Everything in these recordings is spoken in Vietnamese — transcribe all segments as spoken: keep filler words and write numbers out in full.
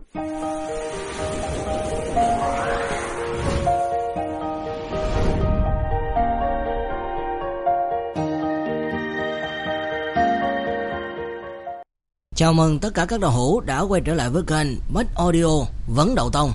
Chào mừng tất cả các đạo hữu đã quay trở lại với kênh Bách Audio Vấn Đậu Tông.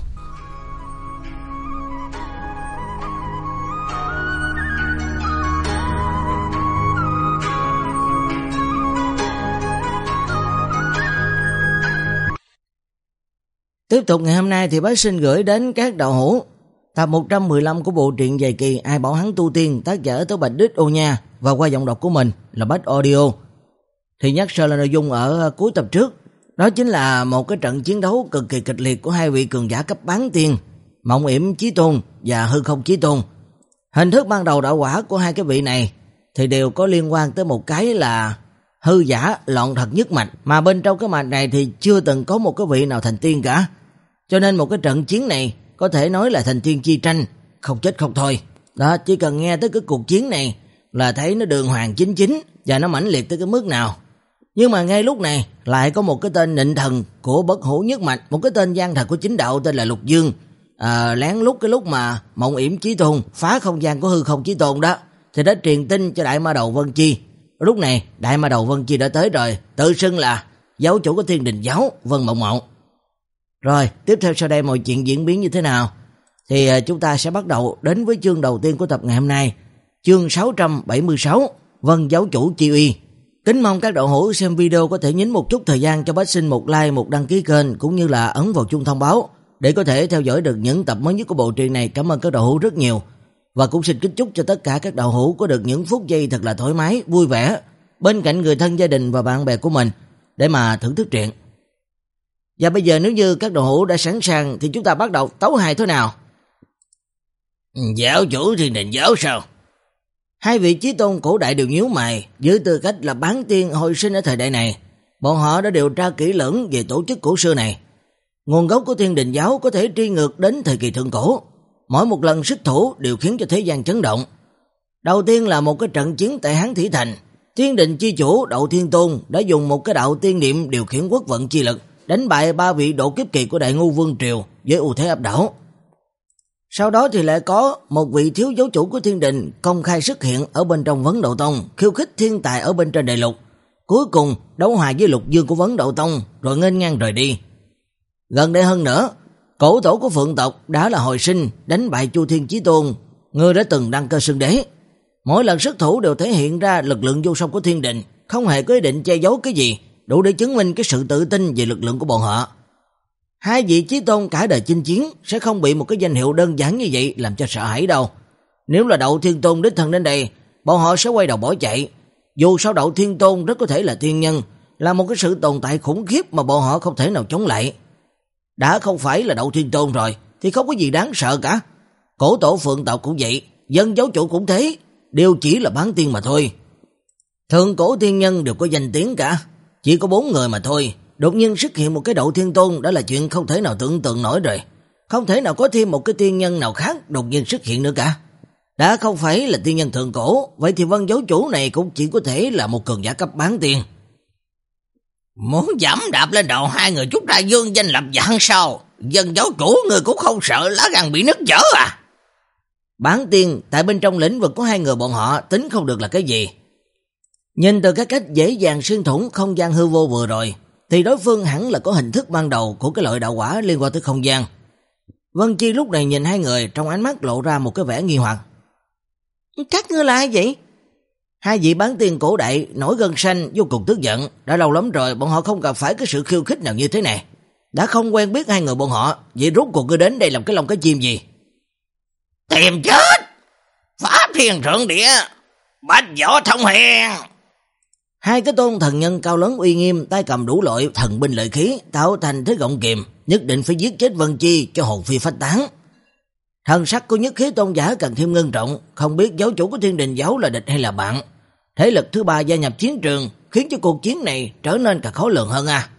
Tiếp tục ngày hôm nay thì bác xin gửi đến các đạo hữu tập một trăm mười lăm của bộ truyện dài kỳ Ai Bảo Hắn Tu Tiên, tác giả Tố Bạch Đích Ô Nha, và qua giọng đọc của mình là Bách Audio. Thì nhắc sơ là nội dung ở cuối tập trước, đó chính là một cái trận chiến đấu cực kỳ kịch liệt của hai vị cường giả cấp bán tiên, Mộng Yểm Chí Tôn và Hư Không Chí Tôn. Hình thức ban đầu đạo quả của hai cái vị này thì đều có liên quan tới một cái là hư giả loạn thật nhất mạch, mà bên trong cái mạch này thì chưa từng có một cái vị nào thành tiên cả. Cho nên một cái trận chiến này có thể nói là thành tiên chi tranh, không chết không thôi. Đó, chỉ cần nghe tới cái cuộc chiến này là thấy nó đường hoàng chính chính và nó mãnh liệt tới cái mức nào. Nhưng mà ngay lúc này lại có một cái tên nịnh thần của bất hủ nhất mạch, một cái tên gian thật của chính đạo tên là Lục Dương, à, lén lút cái lúc mà Mộng Yểm Chí Tôn phá không gian của Hư Không Chí Tôn đó, thì đã truyền tin cho Đại Ma Đầu Vân Chi. Lúc này Đại Ma Đầu Vân Chi đã tới rồi, tự xưng là giáo chủ của Thiên Đình giáo Vân Mộng Mộng. Rồi tiếp theo sau đây mọi chuyện diễn biến như thế nào thì chúng ta sẽ bắt đầu đến với chương đầu tiên của tập ngày hôm nay, chương sáu trăm bảy mươi sáu, Vân giáo chủ chi uy. Kính mong các đạo hữu xem video có thể nhấn một chút thời gian cho bác xin một like, một đăng ký kênh cũng như là ấn vào chuông thông báo để có thể theo dõi được những tập mới nhất của bộ truyện này. Cảm ơn các đạo hữu rất nhiều. Và cũng xin kính chúc cho tất cả các đạo hữu có được những phút giây thật là thoải mái, vui vẻ bên cạnh người thân, gia đình và bạn bè của mình để mà thưởng thức truyện. Và bây giờ nếu như các đạo hữu đã sẵn sàng thì chúng ta bắt đầu tấu hài thôi nào. Giáo chủ Thiên Đình giáo sao? Hai vị chí tôn cổ đại đều nhíu mày. Với tư cách là bán tiên hồi sinh ở thời đại này, bọn họ đã điều tra kỹ lưỡng về tổ chức cổ xưa này. Nguồn gốc của Thiên Đình giáo có thể truy ngược đến thời kỳ thượng cổ. Mỗi một lần xuất thủ đều khiến cho thế gian chấn động. Đầu tiên là một cái trận chiến tại Hán Thủy Thành. Thiên Đình chi chủ Đậu Thiên Tôn đã dùng một cái đạo tiên niệm điều khiển quốc vận chi lực, đánh bại ba vị độ kiếp kỳ của Đại Ngu Vương Triều với ưu thế áp đảo. Sau đó thì lại có một vị thiếu giáo chủ của Thiên Đình công khai xuất hiện ở bên trong Vấn Đậu Tông, khiêu khích thiên tài ở bên trên đại lục. Cuối cùng đấu hòa với Lục Dương của Vấn Đậu Tông rồi nghênh ngang rời đi. Gần đây hơn nữa, cổ tổ của Phượng tộc đã là hồi sinh, đánh bại Chu Thiên Chí Tôn, người đã từng đăng cơ xưng đế. Mỗi lần xuất thủ đều thể hiện ra lực lượng vô song của Thiên Đình, không hề có ý định che giấu cái gì, đủ để chứng minh cái sự tự tin về lực lượng của bọn họ. Hai vị chí tôn cả đời chinh chiến sẽ không bị một cái danh hiệu đơn giản như vậy làm cho sợ hãi đâu. Nếu là Đậu Thiên Tôn đích thân đến đây, bọn họ sẽ quay đầu bỏ chạy. Dù sao Đậu Thiên Tôn rất có thể là thiên nhân, là một cái sự tồn tại khủng khiếp mà bọn họ không thể nào chống lại. Đã không phải là Đậu Thiên Tôn rồi thì không có gì đáng sợ cả. Cổ tổ Phượng tộc cũng vậy, dân giáo chủ cũng thế, đều chỉ là bán tiên mà thôi. Thượng cổ tiên nhân đều có danh tiếng cả, chỉ có bốn người mà thôi. Đột nhiên xuất hiện một cái Đậu Thiên Tôn đã là chuyện không thể nào tưởng tượng nổi rồi. Không thể nào có thêm một cái tiên nhân nào khác đột nhiên xuất hiện nữa cả. Đã không phải là tiên nhân thượng cổ, vậy thì Vân giáo chủ này cũng chỉ có thể là một cường giả cấp bán tiên. Muốn dẫm đạp lên đầu hai người chúng ta dương danh lập dạng sao? Dân giáo chủ người cũng không sợ lá gan bị nứt vỡ à? Bán tiên tại bên trong lĩnh vực của hai người bọn họ tính không được là cái gì. Nhìn từ cái cách dễ dàng xuyên thủng không gian hư vô vừa rồi thì đối phương hẳn là có hình thức ban đầu của cái loại đạo quả liên quan tới không gian. Vân Chi lúc này nhìn hai người, trong ánh mắt lộ ra một cái vẻ nghi hoặc. Các ngươi là ai vậy? Hai vị bán tiên cổ đại nổi gân xanh, vô cùng tức giận. Đã lâu lắm rồi bọn họ không gặp phải cái sự khiêu khích nào như thế này. Đã không quen biết hai người bọn họ, vậy rốt cuộc ngươi đến đây làm cái lông cái chim gì? Tìm chết! Phá thiên thượng địa! Bách võ thông hèn! Hai cái tôn thần nhân cao lớn uy nghiêm, tay cầm đủ loại thần binh lợi khí, tạo thành thế gọng kìm, nhất định phải giết chết Vân Chi cho hồn phi phách tán. Thần sắc của nhất khí tôn giả càng thêm ngưng trọng, không biết giáo chủ của Thiên Đình giáo là địch hay là bạn. Thế lực thứ ba gia nhập chiến trường khiến cho cuộc chiến này trở nên càng khó lường hơn à.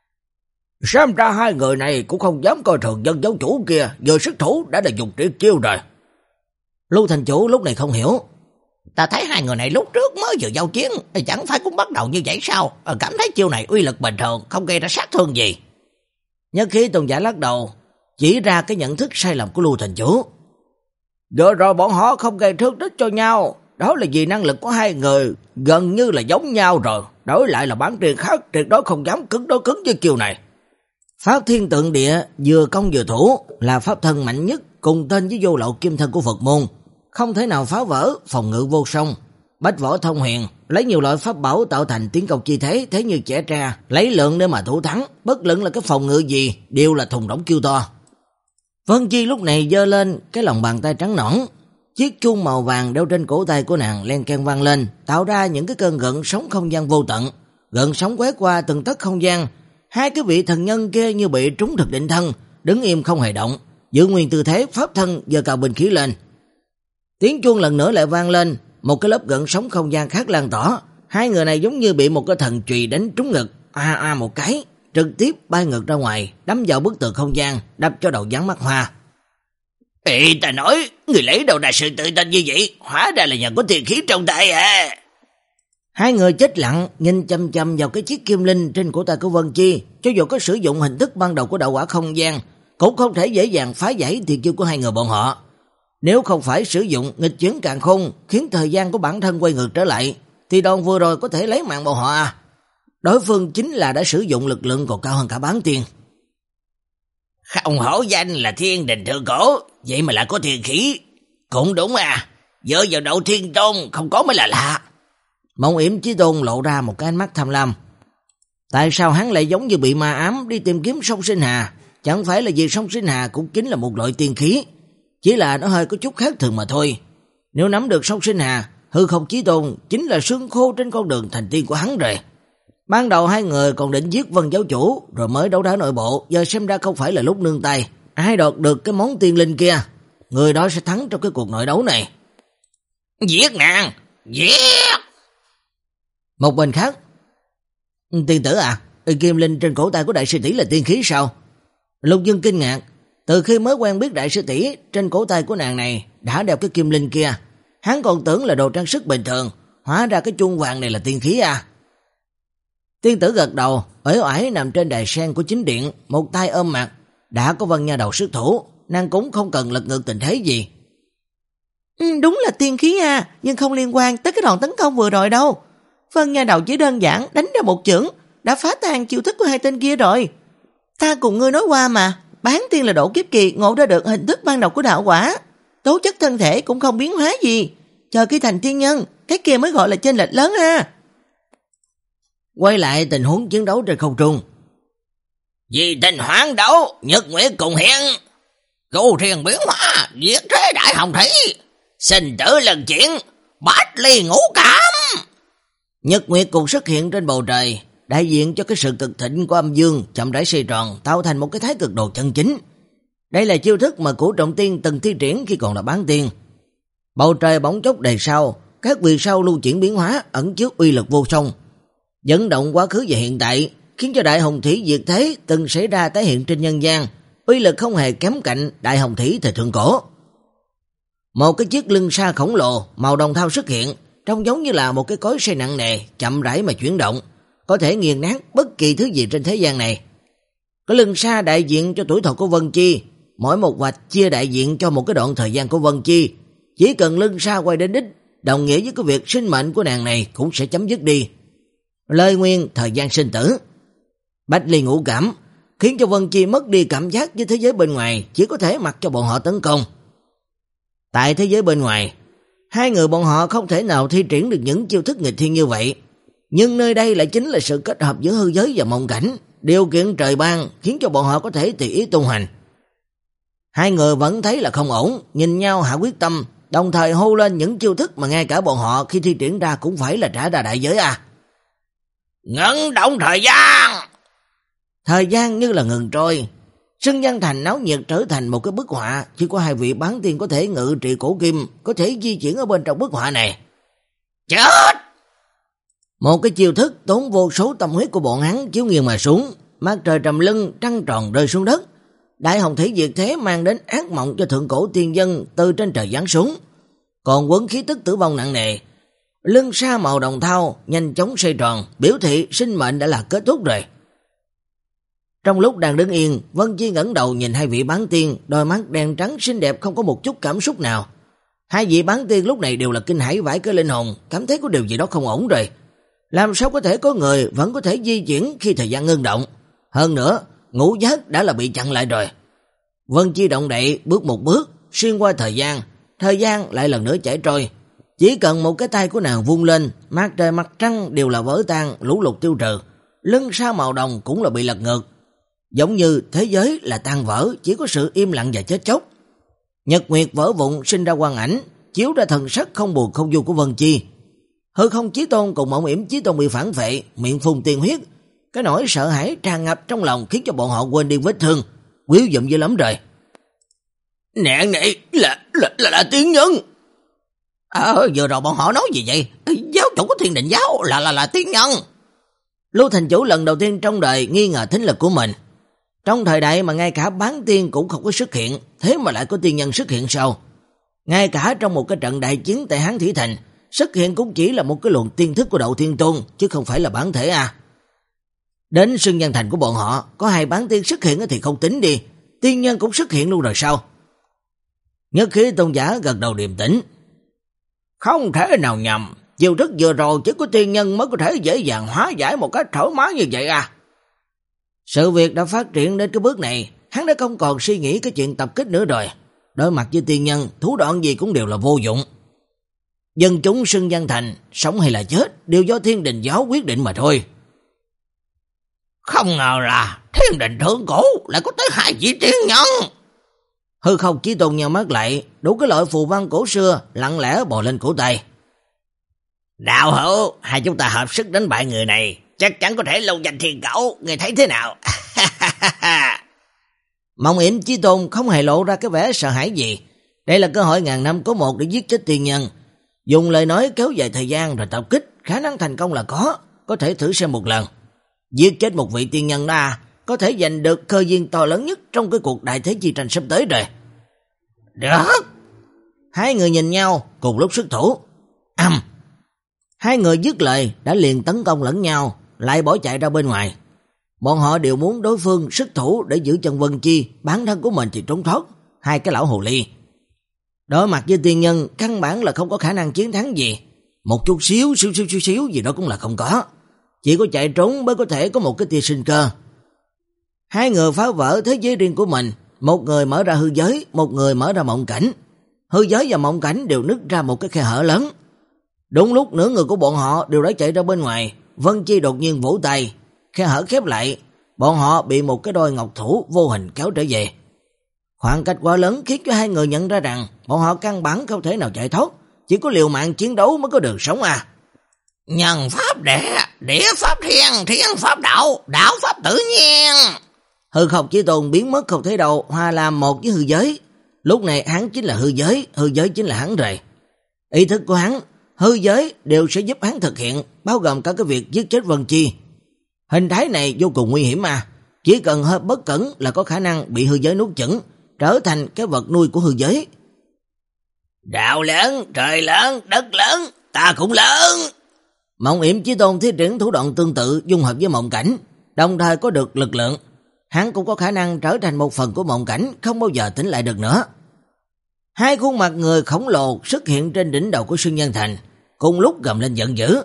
Xem ra hai người này cũng không dám coi thường dân giáo chủ kia, vừa xuất thủ đã là dùng triệt chiêu rồi. Lưu thành chủ lúc này không hiểu. Ta thấy hai người này lúc trước mới vừa giao chiến, chẳng phải cũng bắt đầu như vậy sao? Cảm thấy chiêu này uy lực bình thường, không gây ra sát thương gì. Nhất Khí tôn giả lắc đầu, chỉ ra cái nhận thức sai lầm của Lưu thành chủ. Rồi rồi bọn họ không gây thương tích cho nhau, đó là vì năng lực của hai người gần như là giống nhau rồi, đổi lại là bản tiền khác tuyệt đối không dám cứng đối cứng với kiểu này. Pháp Thiên Tượng Địa vừa công vừa thủ, là pháp thân mạnh nhất cùng tên với vô lậu kim thân của Phật môn, không thể nào phá vỡ, phòng ngự vô song. Bách Võ Thông Huyền lấy nhiều loại pháp bảo tạo thành tiến công chi thế, thế như trẻ tre, lấy lượng để mà thủ thắng, bất luận là cái phòng ngự gì đều là thùng rỗng kêu to. Vân Chi lúc này giơ lên cái lòng bàn tay trắng nõn, chiếc chuông màu vàng đeo trên cổ tay của nàng len keng vang lên, tạo ra những cái cơn gợn sóng không gian vô tận, gợn sóng quét qua từng tấc không gian. Hai cái vị thần nhân kia như bị trúng thực định thân, đứng im không hề động, giữ nguyên tư thế pháp thân giơ cao binh khí lên. Tiếng chuông lần nữa lại vang lên, một cái lớp gợn sóng không gian khác lan tỏa, hai người này giống như bị một cái thần chùy đánh trúng ngực, a a một cái, trực tiếp bay ngược ra ngoài, đâm vào bức tường không gian, đập cho đầu gián mắt hoa. Ê, ta nói, người lấy đâu ra sự tự tin như vậy, hóa ra là nhà có tiền khí trong tay à. Hai người chết lặng, nhìn chăm chăm vào cái chiếc kim linh trên cổ tay của Vân Chi, cho dù có sử dụng hình thức ban đầu của đạo quả không gian, cũng không thể dễ dàng phá giải tuyệt chiêu của hai người bọn họ. Nếu không phải sử dụng nghịch chuyển càn khôn, khiến thời gian của bản thân quay ngược trở lại, thì đòn vừa rồi có thể lấy mạng bọn họ à. Đối phương chính là đã sử dụng lực lượng còn cao hơn cả bán tiên. Không hổ danh là thiên đình thượng cổ, vậy mà lại có thiên khí. Cũng đúng à, dựa vào đậu thiên tôn không có mới là lạ. Mộng Yểm Chí Tôn lộ ra một cái ánh mắt tham lam. Tại sao hắn lại giống như bị ma ám đi tìm kiếm sông Sinh Hà? Chẳng phải là vì sông Sinh Hà cũng chính là một loại tiên khí, chỉ là nó hơi có chút khác thường mà thôi. Nếu nắm được sông Sinh Hà, Hư Không Chí Tôn chính là xương khô trên con đường thành tiên của hắn rồi. Ban đầu hai người còn định giết Vân giáo chủ, rồi mới đấu đá nội bộ, giờ xem ra không phải là lúc nương tay. Ai đoạt được cái món tiên linh kia, người đó sẽ thắng trong cái cuộc nội đấu này. Giết nàng, giết! Một bên khác, tiên tử à, kim linh trên cổ tay của đại sư tỷ là tiên khí sao? Lục Dương kinh ngạc, từ khi mới quen biết đại sư tỷ, trên cổ tay của nàng này đã đeo cái kim linh kia, hắn còn tưởng là đồ trang sức bình thường, hóa ra cái chuông vàng này là tiên khí à. Tiên tử gật đầu, uể oải nằm trên đài sen của chính điện, một tay ôm mặt, đã có Vân Nha Đầu xuất thủ, nàng cũng không cần lật ngược tình thế gì. Ừ, đúng là tiên khí à, nhưng không liên quan tới cái đòn tấn công vừa rồi đâu. Vân Nha Đầu chỉ đơn giản đánh ra một chưởng, đã phá tan chiêu thức của hai tên kia rồi. Ta cùng ngươi nói qua mà, bán tiên là độ kiếp kỳ ngộ ra được hình thức ban đầu của đạo quả, tố chất thân thể cũng không biến hóa gì, chờ khi thành tiên nhân, cái kia mới gọi là chênh lệch lớn ha. Quay lại tình huống chiến đấu trên không trung. Vì tình hoán đấu, Nhật Nguyệt cùng hiện, cửu thiên biến hóa, diệt thế đại hồng thủy, sinh tử lần chuyển, bát ly ngũ cảm. Nhật Nguyệt cùng xuất hiện trên bầu trời, đại diện cho cái sự cực thịnh của âm dương chậm rãi xoay tròn, tạo thành một cái thái cực đồ chân chính. Đây là chiêu thức mà Cửu Trọng Tiên từng thi triển khi còn là bán tiên. Bầu trời bỗng chốc đầy sao, các vì sao lưu chuyển biến hóa, ẩn chứa uy lực vô song, dẫn động quá khứ và hiện tại, khiến cho đại hồng thủy diệt thế từng xảy ra tái hiện trên nhân gian, uy lực không hề kém cạnh đại hồng thủy thời thượng cổ. Một cái chiếc lưng sa khổng lồ màu đồng thau xuất hiện, trông giống như là một cái cối xay nặng nề, chậm rãi mà chuyển động, có thể nghiền nát bất kỳ thứ gì trên thế gian này. Cái lưng sa đại diện cho tuổi thọ của Vân Chi, mỗi một vạch chia đại diện cho một cái đoạn thời gian của Vân Chi. Chỉ cần lưng sa quay đến đích, đồng nghĩa với cái việc sinh mệnh của nàng này cũng sẽ chấm dứt đi. Lời nguyên thời gian sinh tử. Bách ly ngũ cảm, khiến cho Vân Chi mất đi cảm giác với thế giới bên ngoài, chỉ có thể mặc cho bọn họ tấn công. Tại thế giới bên ngoài, hai người bọn họ không thể nào thi triển được những chiêu thức nghịch thiên như vậy, nhưng nơi đây lại chính là sự kết hợp giữa hư giới và mộng cảnh, điều kiện trời ban khiến cho bọn họ có thể tùy ý tu hành. Hai người vẫn thấy là không ổn, nhìn nhau hạ quyết tâm, đồng thời hô lên những chiêu thức mà ngay cả bọn họ khi thi triển ra cũng phải là trả ra đại giới à. Ngấn động thời gian. Thời gian như là ngừng trôi, Sân Văn Thành náo nhiệt trở thành một cái bức họa, chỉ có hai vị bán tiên có thể ngự trị cổ kim, có thể di chuyển ở bên trong bức họa này. Chết! Một cái chiêu thức tốn vô số tâm huyết của bọn hắn chiếu nghiêng mà xuống, mặt trời trầm lưng, trăng tròn rơi xuống đất. Đại hồng thủy diệt thế mang đến ác mộng cho thượng cổ tiên dân từ trên trời giáng xuống, còn quấn khí tức tử vong nặng nề. Lưng sa màu đồng thau nhanh chóng xoay tròn, biểu thị sinh mệnh đã là kết thúc rồi. Trong lúc đang đứng yên, Vân Chi ngẩng đầu nhìn hai vị bán tiên, đôi mắt đen trắng xinh đẹp không có một chút cảm xúc nào. Hai vị bán tiên lúc này đều là kinh hãi vãi cái linh hồn, cảm thấy có điều gì đó không ổn rồi. Làm sao có thể có người vẫn có thể di chuyển khi thời gian ngưng động? Hơn nữa, ngũ giác đã là bị chặn lại rồi. Vân Chi động đậy bước một bước, xuyên qua thời gian, thời gian lại lần nữa chảy trôi. Chỉ cần một cái tay của nàng vung lên, mặt trời mặt trăng đều là vỡ tan, lũ lụt tiêu trừ. Lưng sao màu đồng cũng là bị lật ngược. Giống như thế giới là tan vỡ, chỉ có sự im lặng và chết chóc. Nhật nguyệt vỡ vụn sinh ra quang ảnh, chiếu ra thần sắc không buồn không vui của Vân Chi. Hư không chí tôn cùng Mộng Yểm chí tôn bị phản vệ, miệng phun tiên huyết. Cái nỗi sợ hãi tràn ngập trong lòng khiến cho bọn họ quên đi vết thương, quýu dụm dữ lắm rồi. Nạn này là là là, là tiên nhân. Ờ, vừa rồi bọn họ nói gì vậy? Giáo chủ của Thiên Định giáo là là là tiên nhân. Lưu Thành Chủ lần đầu tiên trong đời nghi ngờ thính lực của mình. Trong thời đại mà ngay cả bán tiên cũng không có xuất hiện, thế mà lại có tiên nhân xuất hiện sao? Ngay cả trong một cái trận đại chiến tại Hán Thủy Thành, xuất hiện cũng chỉ là một cái luồng tiên thức của Đậu Thiên Tôn, chứ không phải là bản thể à. Đến Sương Giang Thành của bọn họ, có hai bán tiên xuất hiện thì không tính đi, tiên nhân cũng xuất hiện luôn rồi sao? Nhất khí tôn giả gật đầu điềm tĩnh. Không thể nào nhầm, chiều thức vừa rồi chỉ có tiên nhân mới có thể dễ dàng hóa giải một cách thoải mái như vậy à. Sự việc đã phát triển đến cái bước này, hắn đã không còn suy nghĩ cái chuyện tập kích nữa rồi. Đối mặt với tiên nhân, thủ đoạn gì cũng đều là vô dụng. Dân chúng Sương Giang Thành, sống hay là chết, đều do Thiên Đình giáo quyết định mà thôi. Không ngờ là Thiên Đình thượng cổ lại có tới hai vị tiên nhân. Hư không chí tôn nhào mắt lại, đủ cái loại phù văn cổ xưa lặng lẽ bò lên cổ tay. Đạo hữu, hai chúng ta hợp sức đánh bại người này, chắc chắn có thể lâu danh thiên cổ, người thấy thế nào? Mộng Yểm chí tôn không hề lộ ra cái vẻ sợ hãi gì. Đây là cơ hội ngàn năm có một để giết chết tiên nhân. Dùng lời nói kéo dài thời gian rồi tập kích, khả năng thành công là có, có thể thử xem một lần. Giết chết một vị tiên nhân đó có thể giành được cơ duyên to lớn nhất trong cái cuộc đại thế chi tranh sắp tới rồi. Được. Hai người nhìn nhau cùng lúc xuất thủ. Âm. Hai người dứt lời đã liền tấn công lẫn nhau, lại bỏ chạy ra bên ngoài. Bọn họ đều muốn đối phương xuất thủ để giữ chân Vân Chi, bản thân của mình thì trốn thoát. Hai cái lão hồ ly đối mặt với tiên nhân căn bản là không có khả năng chiến thắng gì. Một chút xíu xíu xíu xíu, xíu gì đó cũng là không có. Chỉ có chạy trốn mới có thể có một cái tia sinh cơ. Hai người phá vỡ thế giới riêng của mình, một người mở ra hư giới, một người mở ra mộng cảnh. Hư giới và mộng cảnh đều nứt ra một cái khe hở lớn. Đúng lúc nửa người của bọn họ đều đã chạy ra bên ngoài, Vân Chi đột nhiên vỗ tay, khe hở khép lại, bọn họ bị một cái đôi ngọc thủ vô hình kéo trở về. Khoảng cách quá lớn khiến cho hai người nhận ra rằng bọn họ căn bản không thể nào chạy thoát, chỉ có liều mạng chiến đấu mới có đường sống à. Nhân pháp đệ, địa pháp thiên, thiên pháp đạo, đạo pháp tự nhiên. Hư không chí tôn biến mất không thấy đâu, hòa làm một với hư giới. Lúc này hắn chính là hư giới, hư giới chính là hắn rồi. Ý thức của hắn, hư giới đều sẽ giúp hắn thực hiện, bao gồm cả cái việc giết chết Vân Chi. Hình thái này vô cùng nguy hiểm mà, chỉ cần hơi bất cẩn là có khả năng bị hư giới nuốt chửng, trở thành cái vật nuôi của hư giới. Đạo lớn, trời lớn, đất lớn, ta cũng lớn. Mộng Yểm chí tôn thi triển thủ đoạn tương tự dung hợp với mộng cảnh, đồng thời có được lực lượng. Hắn cũng có khả năng trở thành một phần của mộng cảnh, không bao giờ tỉnh lại được nữa. Hai khuôn mặt người khổng lồ xuất hiện trên đỉnh đầu của Sương Giang Thành, cùng lúc gầm lên giận dữ.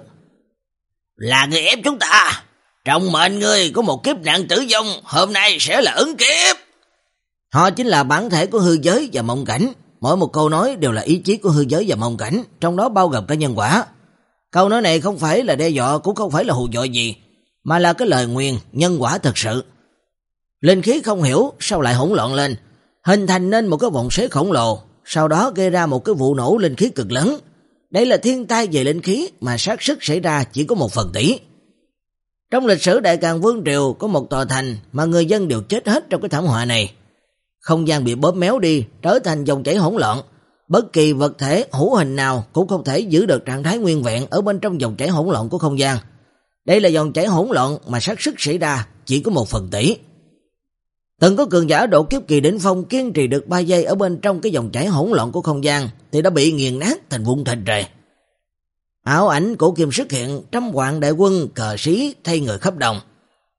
Là người ép chúng ta, trong mệnh người có một kiếp nạn tử vong, hôm nay sẽ là ứng kiếp. Họ chính là bản thể của hư giới và mộng cảnh, mỗi một câu nói đều là ý chí của hư giới và mộng cảnh, trong đó bao gồm cả nhân quả. Câu nói này không phải là đe dọa, cũng không phải là hù dọa gì, mà là cái lời nguyền nhân quả thật sự. Linh khí không hiểu sao lại hỗn loạn lên, hình thành nên một cái vòng xoáy khổng lồ, sau đó gây ra một cái vụ nổ linh khí cực lớn. Đây là thiên tai về linh khí mà xác suất xảy ra chỉ có một phần tỷ. Trong lịch sử Đại Càn Vương Triều có một tòa thành mà người dân đều chết hết trong cái thảm họa này. Không gian bị bóp méo đi, trở thành dòng chảy hỗn loạn. Bất kỳ vật thể hữu hình nào cũng không thể giữ được trạng thái nguyên vẹn ở bên trong dòng chảy hỗn loạn của không gian. Đây là dòng chảy hỗn loạn mà xác suất xảy ra chỉ có một phần tỷ. Từng có cường giả độ kiếp kỳ đỉnh phong kiên trì được ba giây ở bên trong cái dòng chảy hỗn loạn của không gian thì đã bị nghiền nát thành vụn thịt rồi. Ảo ảnh cổ kim xuất hiện, trăm vạn đại quân cờ sĩ thay người khắp đồng.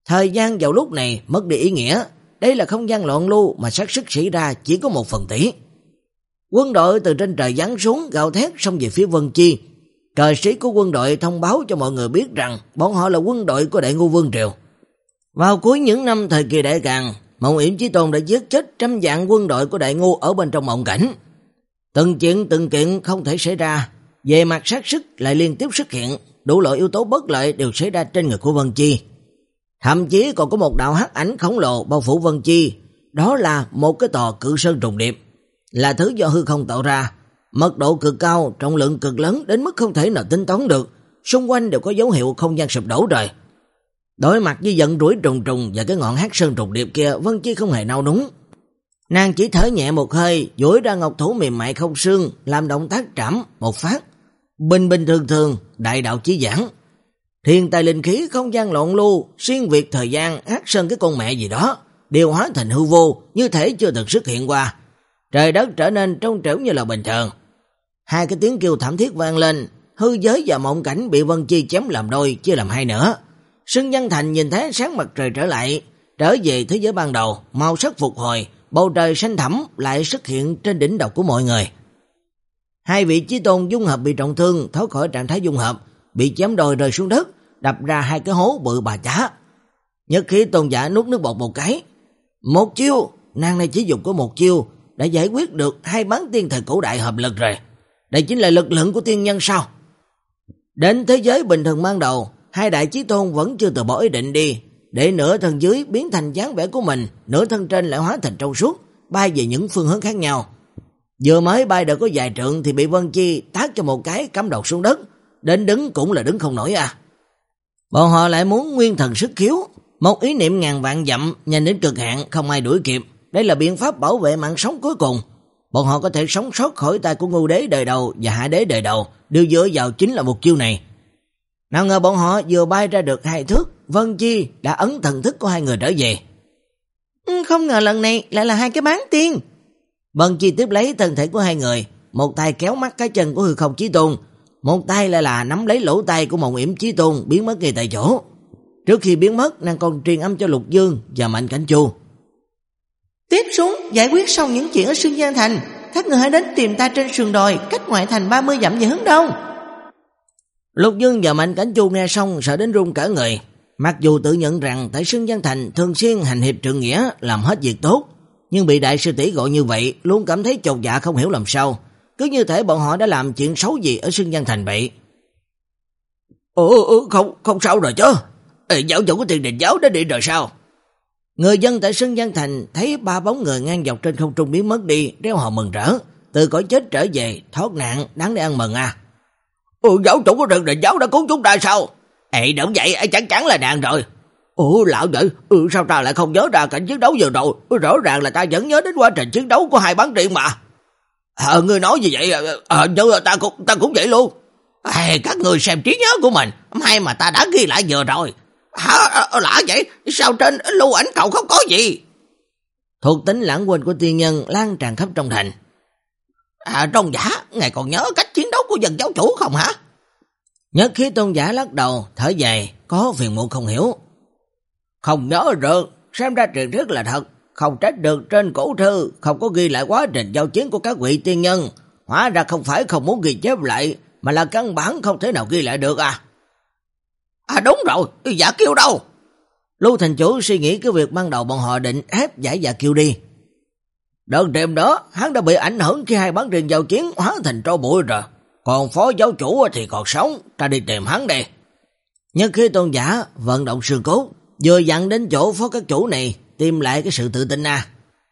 Thời gian vào lúc này mất đi ý nghĩa, đây là không gian loạn lưu mà xác sức xảy ra chỉ có một phần tỷ. Quân đội từ trên trời giáng xuống gào thét xông về phía Vân Chi. Cờ sĩ của quân đội thông báo cho mọi người biết rằng bọn họ là quân đội của Đại Ngô Vương Triều. Vào cuối những năm thời kỳ Đại Càn, Mộng Yểm Chí Tôn đã giết chết trăm vạn quân đội của Đại Ngô ở bên trong mộng cảnh. Từng chuyện từng kiện không thể xảy ra, về mặt xác sức lại liên tiếp xuất hiện, đủ loại yếu tố bất lợi đều xảy ra trên người của Vân Chi. Thậm chí còn có một đạo hắc ảnh khổng lồ bao phủ Vân Chi, đó là một cái tòa cự sơn trùng điệp, là thứ do hư không tạo ra, mật độ cực cao, trọng lượng cực lớn đến mức không thể nào tính toán được, xung quanh đều có dấu hiệu không gian sụp đổ rồi. Đối mặt với giận rủi trùng trùng và cái ngọn hắc sơn trùng điệp kia, Vân Chi không hề nao núng. Nàng chỉ thở nhẹ một hơi, duỗi ra ngọc thủ mềm mại không xương, làm động tác trảm một phát. Bình bình thường thường, đại đạo chí giảng. Thiên tài linh khí, không gian loạn lưu, xuyên việt thời gian, hắc sơn cái con mẹ gì đó, đều hóa thành hư vô, như thể chưa từng xuất hiện qua. Trời đất trở nên trong trẻo như là bình thường. Hai cái tiếng kêu thảm thiết vang lên, hư giới và mộng cảnh bị Vân Chi chém làm đôi, chia làm hai nữa. Sưng Văn Thành nhìn thấy sáng mặt trời trở lại, trở về thế giới ban đầu, màu sắc phục hồi, bầu trời xanh thẳm lại xuất hiện trên đỉnh đầu của mọi người. Hai vị chí tôn dung hợp bị trọng thương, thoát khỏi trạng thái dung hợp, bị chém đôi rơi xuống đất, đập ra hai cái hố bự bà chá. Nhất khí tôn giả nuốt nước bọt một cái. Một chiêu, nàng này chỉ dùng có một chiêu, đã giải quyết được hai bán tiên thời cổ đại hợp lực rồi. Đây chính là lực lượng của tiên nhân sao? Đến thế giới bình thường ban đầu, hai đại chí tôn vẫn chưa từ bỏ ý định đi, để nửa thân dưới biến thành dáng vẻ của mình, nửa thân trên lại hóa thành trong suốt, bay về những phương hướng khác nhau. Vừa mới bay được có vài trượng thì bị Vân Chi tát cho một cái cắm đầu xuống đất, đến đứng cũng là đứng không nổi à. Bọn họ lại muốn nguyên thần sức khiếu, một ý niệm ngàn vạn dặm, nhanh đến cực hạn, không ai đuổi kịp. Đây là biện pháp bảo vệ mạng sống cuối cùng. Bọn họ có thể sống sót khỏi tay của Ngưu Đế đời đầu và Hạ Đế đời đầu, đều dựa vào chính là một chiêu này. Nào ngờ bọn họ vừa bay ra được hai thước, Vân Chi đã ấn thần thức của hai người trở về. Ừ, không ngờ lần này lại là hai cái bán tiên. Vân Chi tiếp lấy thân thể của hai người, một tay kéo mắt cái chân của Hư Không Chí Tôn, một tay lại là nắm lấy lỗ tay của Mộng Yểm Chí Tôn biến mất ngay tại chỗ. Trước khi biến mất, nàng còn truyền âm cho Lục Dương và Mạnh Cảnh Chu. Tiếp xuống, giải quyết xong những chuyện ở Sương Giang Thành, các người hãy đến tìm ta trên sườn đồi, cách ngoại thành ba mươi dặm về hướng đông. Lục Dương và Mạnh Cảnh Chu nghe xong sợ đến run cả người. Mặc dù tự nhận rằng tại Sương Giang Thành thường xuyên hành hiệp trượng nghĩa, làm hết việc tốt, nhưng bị đại sư tỷ gọi như vậy, luôn cảm thấy chột dạ không hiểu làm sao. Cứ như thể bọn họ đã làm chuyện xấu gì ở Sương Giang Thành vậy. Ủa, ủa không, không sao rồi chứ. Ê, giáo chủ của Thiên Đình giáo đã đi rồi sao? Người dân tại Sương Giang Thành thấy ba bóng người ngang dọc trên không trung biến mất đi, reo hò mừng rỡ, từ cõi chết trở về, thoát nạn, đáng để ăn mừng à. Ừ, giáo chủ của Thiên Đình giáo đã cứu chúng ta sao? Ê, đúng vậy, chắc chắn là nàng rồi. Ủa, lão vậy, ừ, sao ta lại không nhớ ra cảnh chiến đấu vừa rồi? Rõ ràng là ta vẫn nhớ đến quá trình chiến đấu của hai bán tiên mà. Ờ, ngươi nói như vậy, ờ, nhưng ta cũng, ta cũng vậy luôn. Ê, các người xem trí nhớ của mình, may mà ta đã ghi lại vừa rồi. Hả, lạ vậy, sao trên lưu ảnh cậu không có gì? Thuộc tính lãng quên của tiên nhân lan tràn khắp trong thành. À, Tôn giả, ngài còn nhớ cách chiến đấu của dân giáo chủ không hả? Nhất khí tôn giả lắc đầu, thở dài, có phiền muộn không hiểu. Không nhớ được, xem ra truyền thuyết là thật, không trách được trên cổ thư, không có ghi lại quá trình giao chiến của các vị tiên nhân. Hóa ra không phải không muốn ghi chép lại, mà là căn bản không thể nào ghi lại được à. À đúng rồi, Dạ Kiêu đâu? Lưu thành chủ suy nghĩ cái việc ban đầu bọn họ định ép giải Dạ Kiêu đi. Đợt đêm đó, hắn đã bị ảnh hưởng khi hai bán tiên giao chiến hóa thành tro bụi rồi. Còn phó giáo chủ thì còn sống, ta đi tìm hắn đây. Nhất khí tôn giả vận động xương cốt, vừa dặn đến chỗ phó các chủ này tìm lại cái sự tự tin à.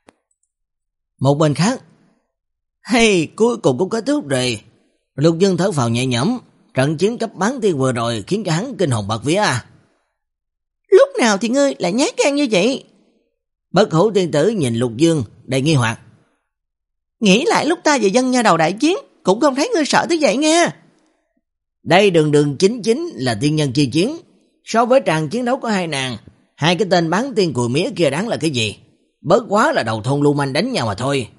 Một bên khác, hey, cuối cùng cũng kết thúc rồi. Lục Dương thở phào nhẹ nhõm, trận chiến cấp bán tiên vừa rồi khiến cho hắn kinh hồn bạt vía à. Lúc nào thì ngươi lại nhát gan như vậy? Bất Hủ tiên tử nhìn Lục Dương đầy nghi hoặc. Nghĩ lại lúc ta và dân nha đầu đại chiến, cũng không thấy ngươi sợ tới vậy nha. Đây đường đường chính chính là tiên nhân chi chiến. So với tràng chiến đấu của hai nàng, hai cái tên bán tiên cùi mía kia đáng là cái gì? Bớt quá là đầu thôn lưu manh đánh nhau mà thôi.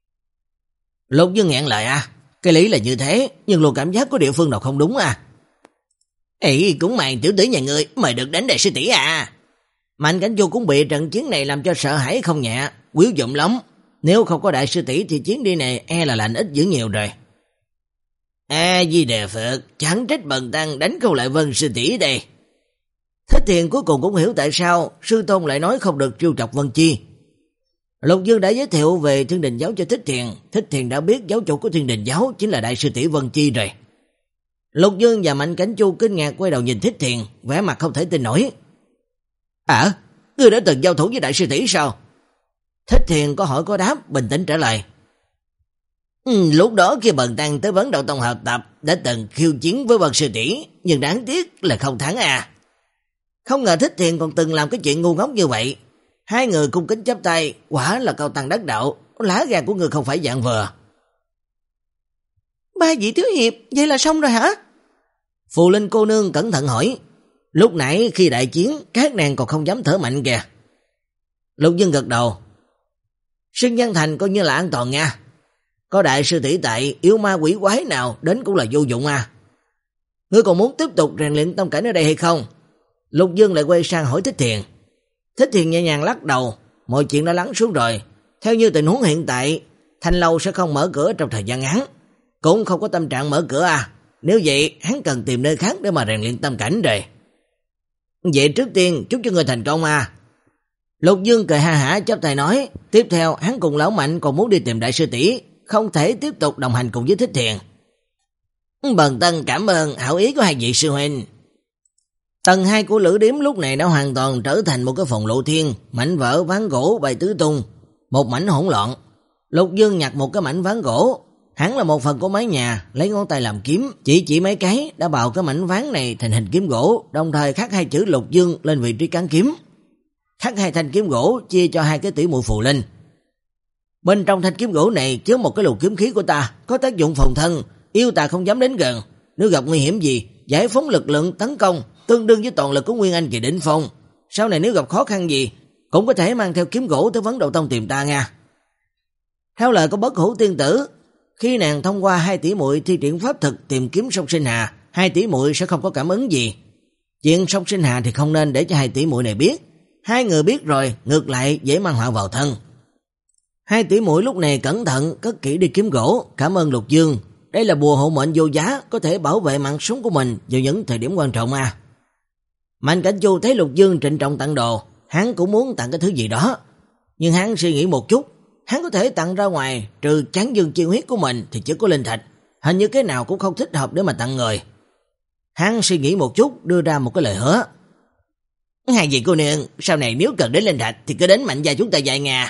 Lục Dương nghẹn lời à. Cái lý là như thế, nhưng luôn cảm giác có địa phương nào không đúng à. Ê, cũng màn tiểu tử nhà ngươi mời được đánh đại sư tỷ à. Mạnh Cảnh Chu cũng bị trận chiến này làm cho sợ hãi không nhẹ, quyến dụng lắm. Nếu không có đại sư tỷ thì chuyến đi này e là lành ít dữ nhiều rồi. A Di Đà Phật, chẳng trách bần tăng đánh không lại Vân sư tỷ đây. Thích Thiền cuối cùng cũng hiểu tại sao sư tôn lại nói không được trêu chọc Vân Chi. Lục Dương đã giới thiệu về Thiên Đình giáo cho Thích Thiền, Thích Thiền đã biết giáo chủ của Thiên Đình giáo chính là đại sư tỷ Vân Chi rồi. Lục Dương và Mạnh Cảnh Chu kinh ngạc quay đầu nhìn Thích Thiền, vẻ mặt không thể tin nổi. À, ngươi đã từng giao thủ với đại sư tỷ sao? Thích Thiền có hỏi có đáp, bình tĩnh trả lời. Ừ, lúc đó khi bần tăng tới Vấn Đạo Tông học tập đã từng khiêu chiến với Vân sư tỷ, nhưng đáng tiếc là không thắng à. Không ngờ Thích Thiền còn từng làm cái chuyện ngu ngốc như vậy. Hai người cung kính chắp tay, quả là cao tăng đắc đạo, lá gan của người không phải dạng vừa. Ba vị thiếu hiệp, vậy là xong rồi hả? Phù Linh cô nương cẩn thận hỏi. Lúc nãy khi đại chiến, các nàng còn không dám thở mạnh kìa. Lục Dương gật đầu. Sơn Giang Thành coi như là an toàn nha. Có đại sư tỷ tại, yêu ma quỷ quái nào đến cũng là vô dụng à. Ngươi còn muốn tiếp tục rèn luyện tâm cảnh ở đây hay không? Lục Dương lại quay sang hỏi Thích Thiền. Thích Thiền nhẹ nhàng lắc đầu, mọi chuyện đã lắng xuống rồi. Theo như tình huống hiện tại, Thanh Lâu sẽ không mở cửa trong thời gian ngắn, cũng không có tâm trạng mở cửa à. Nếu vậy, hắn cần tìm nơi khác để mà rèn luyện tâm cảnh rồi. Vậy trước tiên, chúc cho người thành công à. Lục Dương cười ha hả chắp tay nói. Tiếp theo, hắn cùng Lão Mạnh còn muốn đi tìm đại sư tỷ, không thể tiếp tục đồng hành cùng với Thích Thiền. Bần tăng cảm ơn hảo ý của hai vị sư huynh. Tầng hai của Lữ Điếm lúc này đã hoàn toàn trở thành một cái phòng lộ thiên, mảnh vỡ ván gỗ bày tứ tung, một mảnh hỗn loạn. Lục Dương nhặt một cái mảnh ván gỗ, hắn là một phần của mái nhà, lấy ngón tay làm kiếm, chỉ chỉ mấy cái đã bào cái mảnh ván này thành hình kiếm gỗ, đồng thời khắc hai chữ Lục Dương lên vị trí cán kiếm. Khắc hai thanh kiếm gỗ chia cho hai cái tỷ muội Phù Linh. Bên trong thanh kiếm gỗ này chứa một cái lục kiếm khí của ta, có tác dụng phòng thân, yêu tà không dám đến gần, nếu gặp nguy hiểm gì, giải phóng lực lượng tấn công tương đương với toàn lực của Nguyên Anh kỳ đỉnh phong. Sau này nếu gặp khó khăn gì, cũng có thể mang theo kiếm gỗ tới Vấn Đạo Tông tìm ta nha. Theo lời của Bất Hủ tiên tử, khi nàng thông qua hai tỷ muội thi triển pháp thực tìm kiếm Song Sinh Hà, hai tỷ muội sẽ không có cảm ứng gì. Chuyện Song Sinh Hà thì không nên để cho hai tỷ muội này biết, hai người biết rồi, ngược lại dễ mang họa vào thân. Hai tỷ muội lúc này cẩn thận cất kỹ đi kiếm gỗ, cảm ơn Lục Dương. Đây là bùa hộ mệnh vô giá, có thể bảo vệ mạng sống của mình vào những thời điểm quan trọng à. Mạnh Cảnh Chu thấy Lục Dương trịnh trọng tặng đồ, hắn cũng muốn tặng cái thứ gì đó. Nhưng hắn suy nghĩ một chút, hắn có thể tặng ra ngoài, trừ Chán Dương chi huyết của mình thì chỉ có linh thạch, hình như cái nào cũng không thích hợp để mà tặng người. Hắn suy nghĩ một chút, đưa ra một cái lời hứa. Hai vị cô nương, sau này nếu cần đến linh thạch thì cứ đến Mạnh gia chúng ta vài nhà.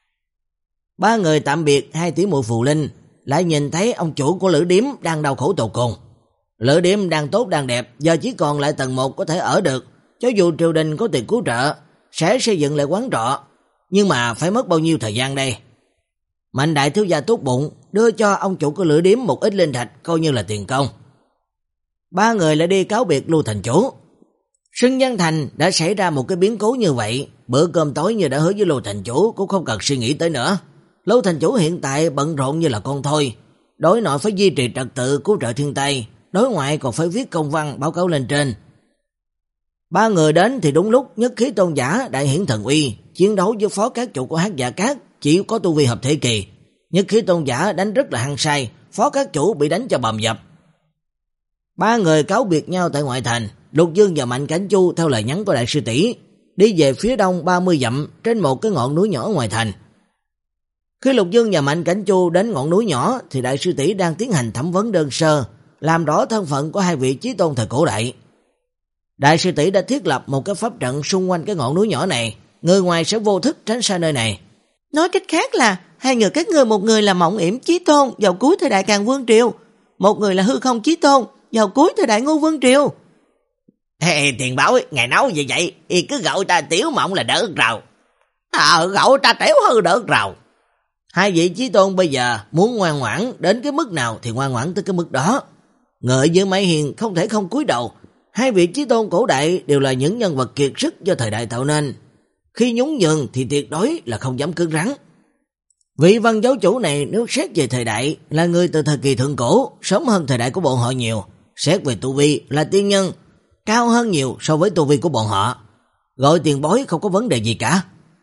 Ba người tạm biệt hai tỷ muội Phù Linh, lại nhìn thấy ông chủ của Lữ Điếm đang đau khổ tột cùng. Lữ Điếm đang tốt đang đẹp, giờ chỉ còn lại tầng một có thể ở được, cho dù triều đình có tiền cứu trợ, sẽ xây dựng lại quán trọ, nhưng mà phải mất bao nhiêu thời gian đây? Mạnh đại thiếu gia tốt bụng, đưa cho ông chủ của Lữ Điếm một ít linh thạch coi như là tiền công. Ba người lại đi cáo biệt Lưu thành chủ. Sơn Giang Thành đã xảy ra một cái biến cố như vậy, bữa cơm tối như đã hứa với Lưu thành chủ cũng không cần suy nghĩ tới nữa. Lưu thành chủ hiện tại bận rộn như là con thôi, đối nội phải duy trì trật tự cứu trợ thiên tai, đối ngoại còn phải viết công văn báo cáo lên trên. Ba người đến thì đúng lúc Nhất Khí Tôn giả đại hiển thần uy, chiến đấu với phó các chủ của Hắc Dạ Cát chỉ có tu vi hợp thể kỳ. Nhất Khí Tôn giả đánh rất là hăng say, phó các chủ bị đánh cho bầm dập. Ba người cáo biệt nhau tại ngoại thành. Lục Dương và Mạnh Cảnh Chu theo lời nhắn của đại sư tỷ đi về phía đông ba mươi dặm trên một cái ngọn núi nhỏ ngoài thành. Khi Lục Dương và Mạnh Cảnh Chu đến ngọn núi nhỏ thì đại sư tỷ đang tiến hành thẩm vấn đơn sơ, làm rõ thân phận của hai vị chí tôn thời cổ đại. Đại sư tỷ đã thiết lập một cái pháp trận xung quanh cái ngọn núi nhỏ này, người ngoài sẽ vô thức tránh xa nơi này. Nói cách khác là hai người các ngươi, một người là Mộng Yểm Chí Tôn vào cuối thời đại Càn Vương Triều, một người là Hư Không Chí Tôn vào cuối thời đại Ngô Vương Triều. Hey, tiền bảo ngài nói như vậy, y cứ gọi ta Tiểu Mộng là đỡ rào. À, gọi ta Tiểu Hư đỡ rào. Hai vị chí tôn bây giờ muốn ngoan ngoãn đến cái mức nào thì ngoan ngoãn tới cái mức đó. Ngợi với Mai Hiền không thể không cúi đầu. Hai vị chí tôn cổ đại đều là những nhân vật kiệt sức do thời đại tạo nên. Khi nhún nhường thì tuyệt đối là không dám cứng rắn. Vị Văn giáo chủ này nếu xét về thời đại là người từ thời kỳ thượng cổ, sớm hơn thời đại của bọn họ nhiều. Xét về tu vi là tiên nhân, cao hơn nhiều so với tu vi của bọn họ. Gọi tiền bối không có vấn đề gì cả.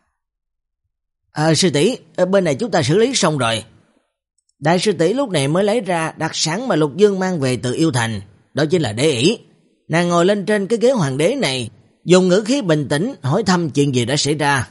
À, sư tỷ, bên này chúng ta xử lý xong rồi. Đại sư tỷ lúc này mới lấy ra đặc sản mà Lục Dương mang về từ Yêu Thành, đó chính là đế ỷ. Nàng ngồi lên trên cái ghế hoàng đế này, dùng ngữ khí bình tĩnh hỏi thăm chuyện gì đã xảy ra.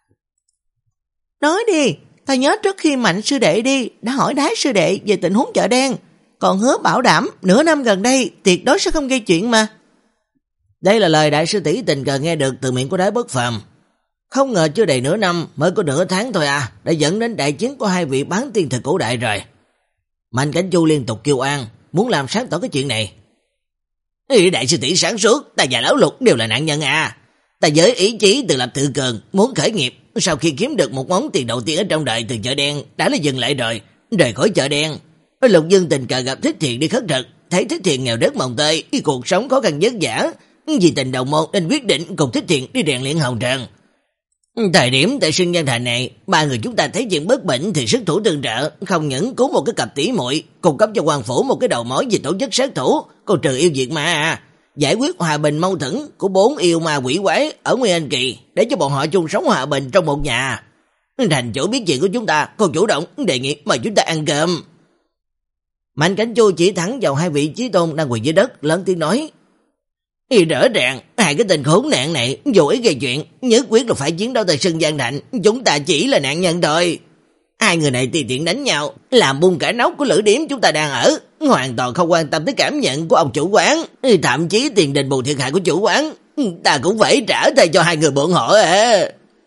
Nói đi, ta nhớ trước khi Mạnh sư đệ đi, đã hỏi Đái sư đệ về tình huống chợ đen, còn hứa bảo đảm nửa năm gần đây tuyệt đối sẽ không gây chuyện mà. Đây là lời đại sư tỷ tình cờ nghe được từ miệng của Đái Bất Phàm. Không ngờ chưa đầy nửa năm, mới có nửa tháng thôi à, đã dẫn đến đại chiến của hai vị bán tiên thời cổ đại rồi. Mạnh Cảnh Chu liên tục kêu oan, muốn làm sáng tỏ cái chuyện này. Ý, đại sư tỷ sáng suốt, ta và Lão Lục đều là nạn nhân à. Ta với ý chí tự lập tự cường, muốn khởi nghiệp, sau khi kiếm được một món tiền đầu tiên ở trong đời từ chợ đen, đã là dừng lại rồi, rời khỏi chợ đen. Lục Dương tình cờ gặp Thích Thiện đi khất thực, thấy Thích Thiện nghèo rớt mồng tơi, cuộc sống khó khăn vất vả, vì tình đồng môn nên quyết định cùng Thích Thiện đi rèn luyện hồng trần. Thời điểm tại Sương Giang Thành này, ba người chúng ta thấy chuyện bất bệnh thì sức thủ tương trợ, không những cứu một cái cặp tỷ muội, cung cấp cho quan phủ một cái đầu mối về tổ chức sát thủ, còn trừ yêu diệt ma à, giải quyết hòa bình mâu thuẫn của bốn yêu ma quỷ quái ở Nguyên Anh Kỳ, để cho bọn họ chung sống hòa bình trong một nhà. Thành chủ biết chuyện của chúng ta, còn chủ động đề nghị mời chúng ta ăn cơm. Mạnh Cảnh Chu chỉ thẳng vào hai vị chí tôn đang quỳ dưới đất, lớn tiếng nói: Thì rõ ràng, hai cái tên khốn nạn này dù ý gây chuyện, nhất quyết là phải chiến đấu tại Sân Giang Thành, chúng ta chỉ là nạn nhân thôi. Hai người này tùy tiện đánh nhau, làm bung cả nóc của lữ điểm chúng ta đang ở, hoàn toàn không quan tâm tới cảm nhận của ông chủ quán, thậm chí tiền đền bù thiệt hại của chủ quán, ta cũng phải trả thay cho hai người bọn họ à.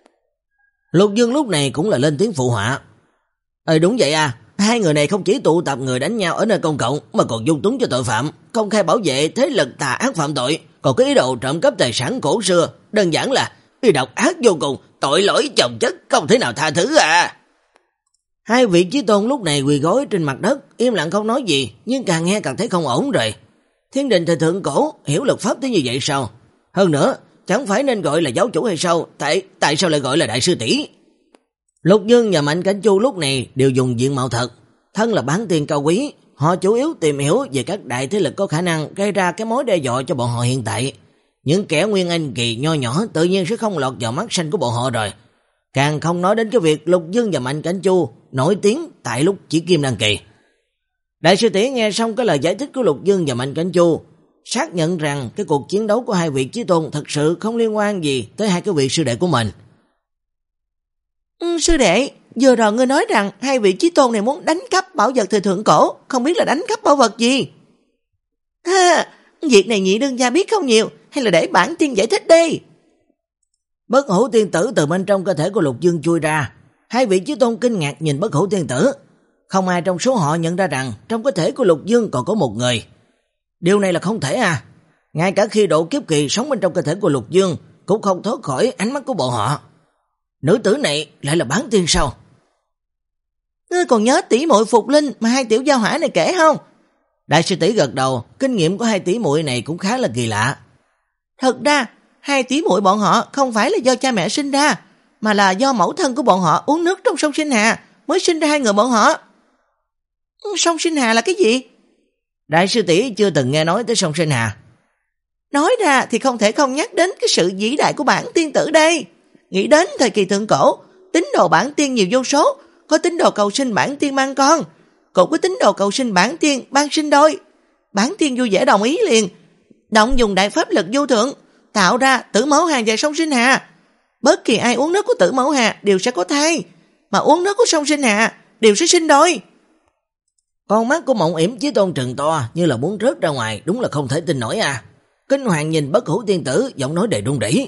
Lục Dương lúc này cũng là lên tiếng phụ họa. Ờ đúng vậy à, hai người này không chỉ tụ tập người đánh nhau ở nơi công cộng mà còn dung túng cho tội phạm, công khai bảo vệ thế lực tà ác phạm tội, còn có ý đồ trộm cắp tài sản cổ xưa, đơn giản là độc ác vô cùng, tội lỗi chồng chất, không thể nào tha thứ à. Hai vị chí tôn lúc này quỳ gối trên mặt đất, im lặng không nói gì, nhưng càng nghe càng thấy không ổn rồi. Thiên Đình thời thượng cổ hiểu luật pháp tới như vậy sao? Hơn nữa, chẳng phải nên gọi là giáo chủ hay sao? Tại tại sao lại gọi là đại sư tỷ? Lục Dương và Mạnh Cảnh Chu lúc này đều dùng diện mạo thật, thân là bán tiên cao quý, họ chủ yếu tìm hiểu về các đại thế lực có khả năng gây ra cái mối đe dọa cho bọn họ hiện tại. Những kẻ Nguyên Anh Kỳ nho nhỏ tự nhiên sẽ không lọt vào mắt xanh của bọn họ rồi. Càng không nói đến cái việc Lục Dương và Mạnh Cảnh Chu nổi tiếng tại lúc chỉ Kim Đăng Kỳ. Đại sư tỷ nghe xong cái lời giải thích của Lục Dương và Mạnh Cảnh Chu, xác nhận rằng cái cuộc chiến đấu của hai vị chí tôn thật sự không liên quan gì tới hai cái vị sư đệ của mình. Ừ, sư đệ, vừa rồi ngươi nói rằng hai vị chí tôn này muốn đánh cắp bảo vật thời thượng cổ, không biết là đánh cắp bảo vật gì? Ha, việc này nhị đương gia biết không nhiều, hay là để bản tiên giải thích đi? Bất Hủ Tiên Tử từ bên trong cơ thể của Lục Dương chui ra, hai vị chí tôn kinh ngạc nhìn Bất Hủ Tiên Tử. Không ai trong số họ nhận ra rằng trong cơ thể của Lục Dương còn có một người. Điều này là không thể à. Ngay cả khi độ kiếp kỳ sống bên trong cơ thể của Lục Dương cũng không thoát khỏi ánh mắt của bọn họ. Nữ tử này lại là bán tiên sao? Ngươi còn nhớ tỷ muội Phục Linh mà hai tiểu giao hỏa này kể không? Đại sư tỷ gật đầu, kinh nghiệm của hai tỷ muội này cũng khá là kỳ lạ. Thật ra, hai tỷ muội bọn họ không phải là do cha mẹ sinh ra, mà là do mẫu thân của bọn họ uống nước trong sông Sinh Hà mới sinh ra hai người bọn họ. Sông Sinh Hà là cái gì? Đại sư tỷ chưa từng nghe nói tới sông Sinh Hà. Nói ra thì không thể không nhắc đến cái sự vĩ đại của bản tiên tử đây. Nghĩ đến thời kỳ thượng cổ, tín đồ bản tiên nhiều vô số, có tín đồ cầu sinh bản tiên mang con, cũng có tín đồ cầu sinh bản tiên ban sinh đôi. Bản tiên vui vẻ đồng ý liền, động dùng đại pháp lực vô thượng, tạo ra Tử Mẫu Hà và sông Sinh Hà. Bất kỳ ai uống nước của Tử Mẫu Hà đều sẽ có thai, mà uống nước của sông Sinh Hà đều sẽ sinh đôi. Con mắt của Mộng Yểm Chí Tôn trừng to như là muốn rớt ra ngoài, đúng là không thể tin nổi à. Kinh hoàng nhìn Bất Hủ Tiên Tử, giọng nói đầy run rẩy.